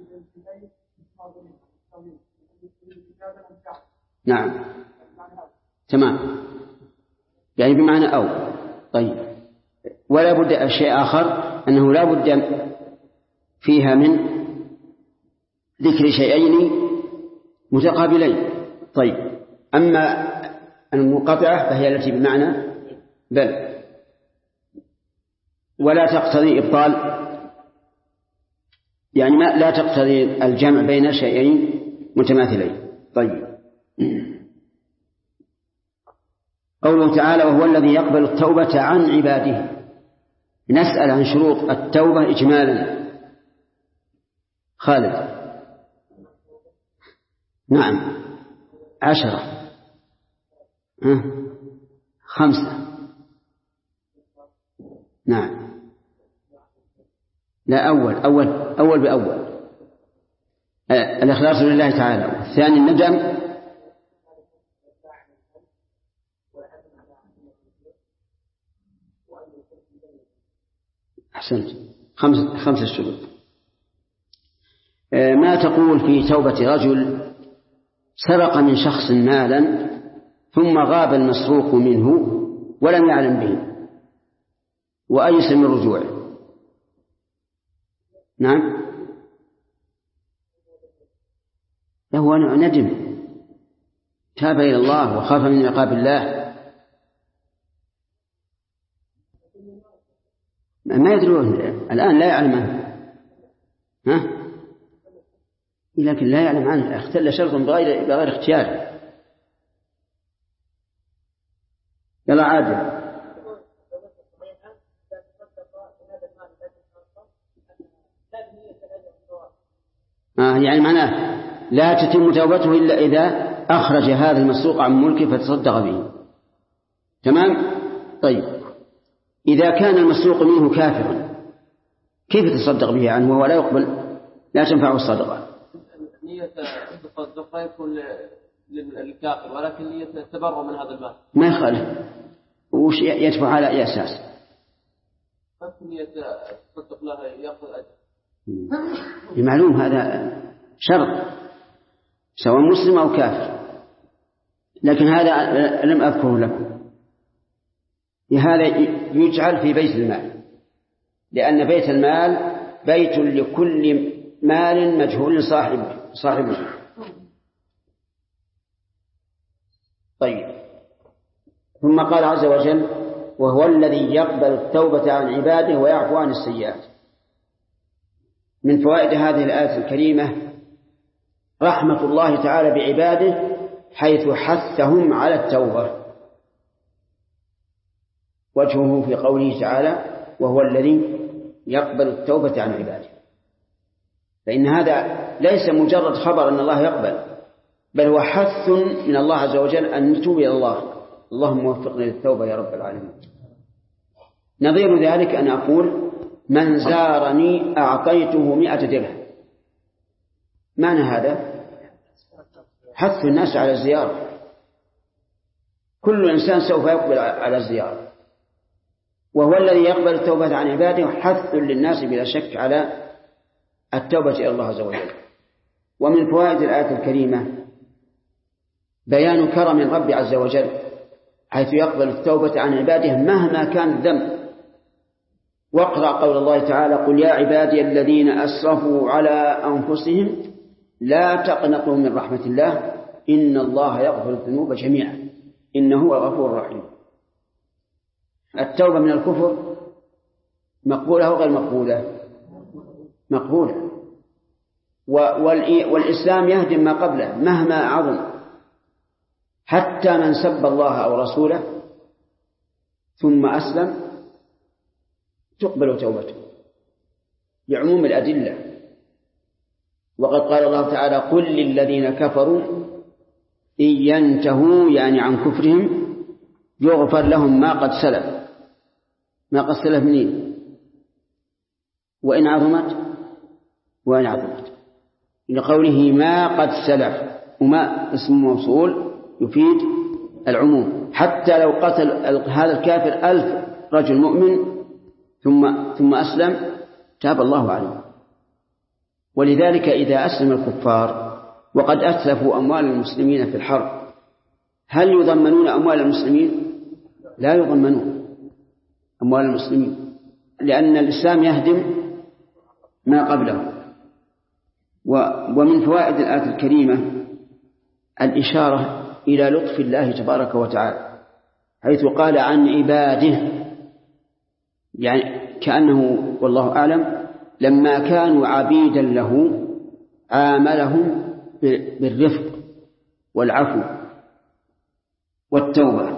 نعم تمام، يعني بمعنى أو. طيب، ولا بد شيء آخر، أنه لا بد فيها من ذكر شيئين متقابلين. طيب، أما المنقطعة فهي التي بمعنى بل، ولا تقتضي إبطال، يعني لا تقتضي الجمع بين شيئين متماثلين. طيب، قوله تعالى وهو الذي يقبل التوبة عن عباده. نسأل عن شروط التوبة إجمالا. خالد. نعم 10 5. نعم، لا أول بأول. الإخلاص لله تعالى، والثاني الندم، أحسنت، 5 شروط. ما تقول في توبة رجل سرق من شخص مالا ثم غاب المسروق منه ولم يعلم به وأيس من رجوعه؟ نعم، هو ندم، تاب إلى الله وخاف من عقاب الله. ما يدرون الآن، لا يعلم عنه، لكن لا يعلم عنه، اختل شرط بغير اختيار. يلا عادل. يعني معناه لا تتم توبته إلا إذا أخرج هذا المسروق عن ملكه فتصدق به. تمام. طيب، إذا كان المسروق منه كافرا كيف تصدق به عنه وهو لا يقبل، لا تنفعه الصدقة؟ نية التصدق يكون للكافر، ولكن نية التبرع من هذا المال ما يخالف. وش يدفع على أي أساس؟ نية التصدق له يأخذ أجر. المعلوم هذا شرط سواء مسلم أو كافر، لكن هذا لم أذكره لكم. هذا يجعل في بيت المال، لأن بيت المال بيت لكل مال مجهول صاحبه. طيب، ثم قال عز وجل وهو الذي يقبل التوبة عن عباده ويعفو عن السيئات. من فوائد هذه الآية الكريمة رحمة الله تعالى بعباده حيث حثهم على التوبة. وجهه في قوله تعالى وهو الذي يقبل التوبة عن عباده، فإن هذا ليس مجرد خبر أن الله يقبل، بل هو حث من الله عز وجل أن نتوب إلى الله. اللهم وفقنا للتوبة يا رب العالمين. نظير ذلك أن أقول من زارني أعطيته 100 درهم. معنى هذا حث الناس على الزيارة، كل إنسان سوف يقبل على الزيارة. وهو الذي يقبل التوبة عن عباده حث للناس بلا شك على التوبة إلى الله عز وجل. ومن فوائد الآية الكريمة بيان كرم الرب عز وجل، حيث يقبل التوبة عن عباده مهما كان الذنب. واقرأ قول الله تعالى: قل يا عبادي الذين أسرفوا على أنفسهم لا تقنطوا من رحمة الله إن الله يغفر الذنوب جميعا إنه هو الغفور الرحيم. التوبة من الكفر مقبولة أو غير مقبولة؟ مقبولة. والإسلام يهدم ما قبله مهما عظم، حتى من سب الله أو رسوله ثم أسلم تقبل توبته لعموم الأدلة. وقد قال الله تعالى: قل للذين كفروا إن ينتهوا يعني عن كفرهم يغفر لهم ما قد سلف. ما قد سلف منين؟ وإن عظمت لقوله ما قد سلف، وما اسم موصول يفيد العموم. حتى لو قتل هذا الكافر 1000 رجل مؤمن ثم أسلم تاب الله عليه. ولذلك إذا أسلم الكفار وقد أتلفوا أموال المسلمين في الحرب، هل يضمنون أموال المسلمين؟ لا يضمنون أموال المسلمين، لأن الإسلام يهدم ما قبله. ومن فوائد الآية الكريمة الإشارة إلى لطف الله تبارك وتعالى، حيث قال عن عباده، يعني كأنه والله أعلم لما كانوا عبيدا له عاملهم بالرفق والعفو والتوبة.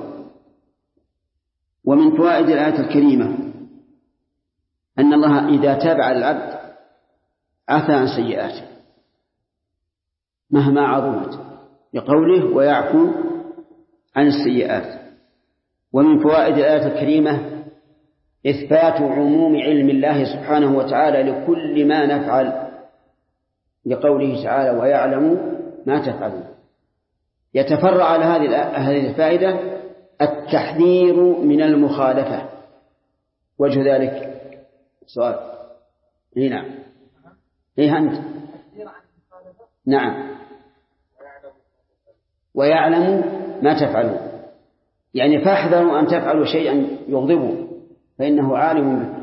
ومن فوائد الآية الكريمة أن الله إذا تاب على العبد عفى عن سيئاته مهما عظمت، لقوله: ويعفو عن السيئات. ومن فوائد الآية الكريمة إثبات عموم علم الله سبحانه وتعالى لكل ما نفعل، لقوله تعالى: ويعلم ما تفعلون. يتفرع على هذه الفائدة التحذير من المخالفة. وجه ذلك سؤال. نعم. أنت. نعم. ويعلم ما تفعلون، يعني فاحذروا أن تفعلوا شيئا يغضبه فإنه عالم به.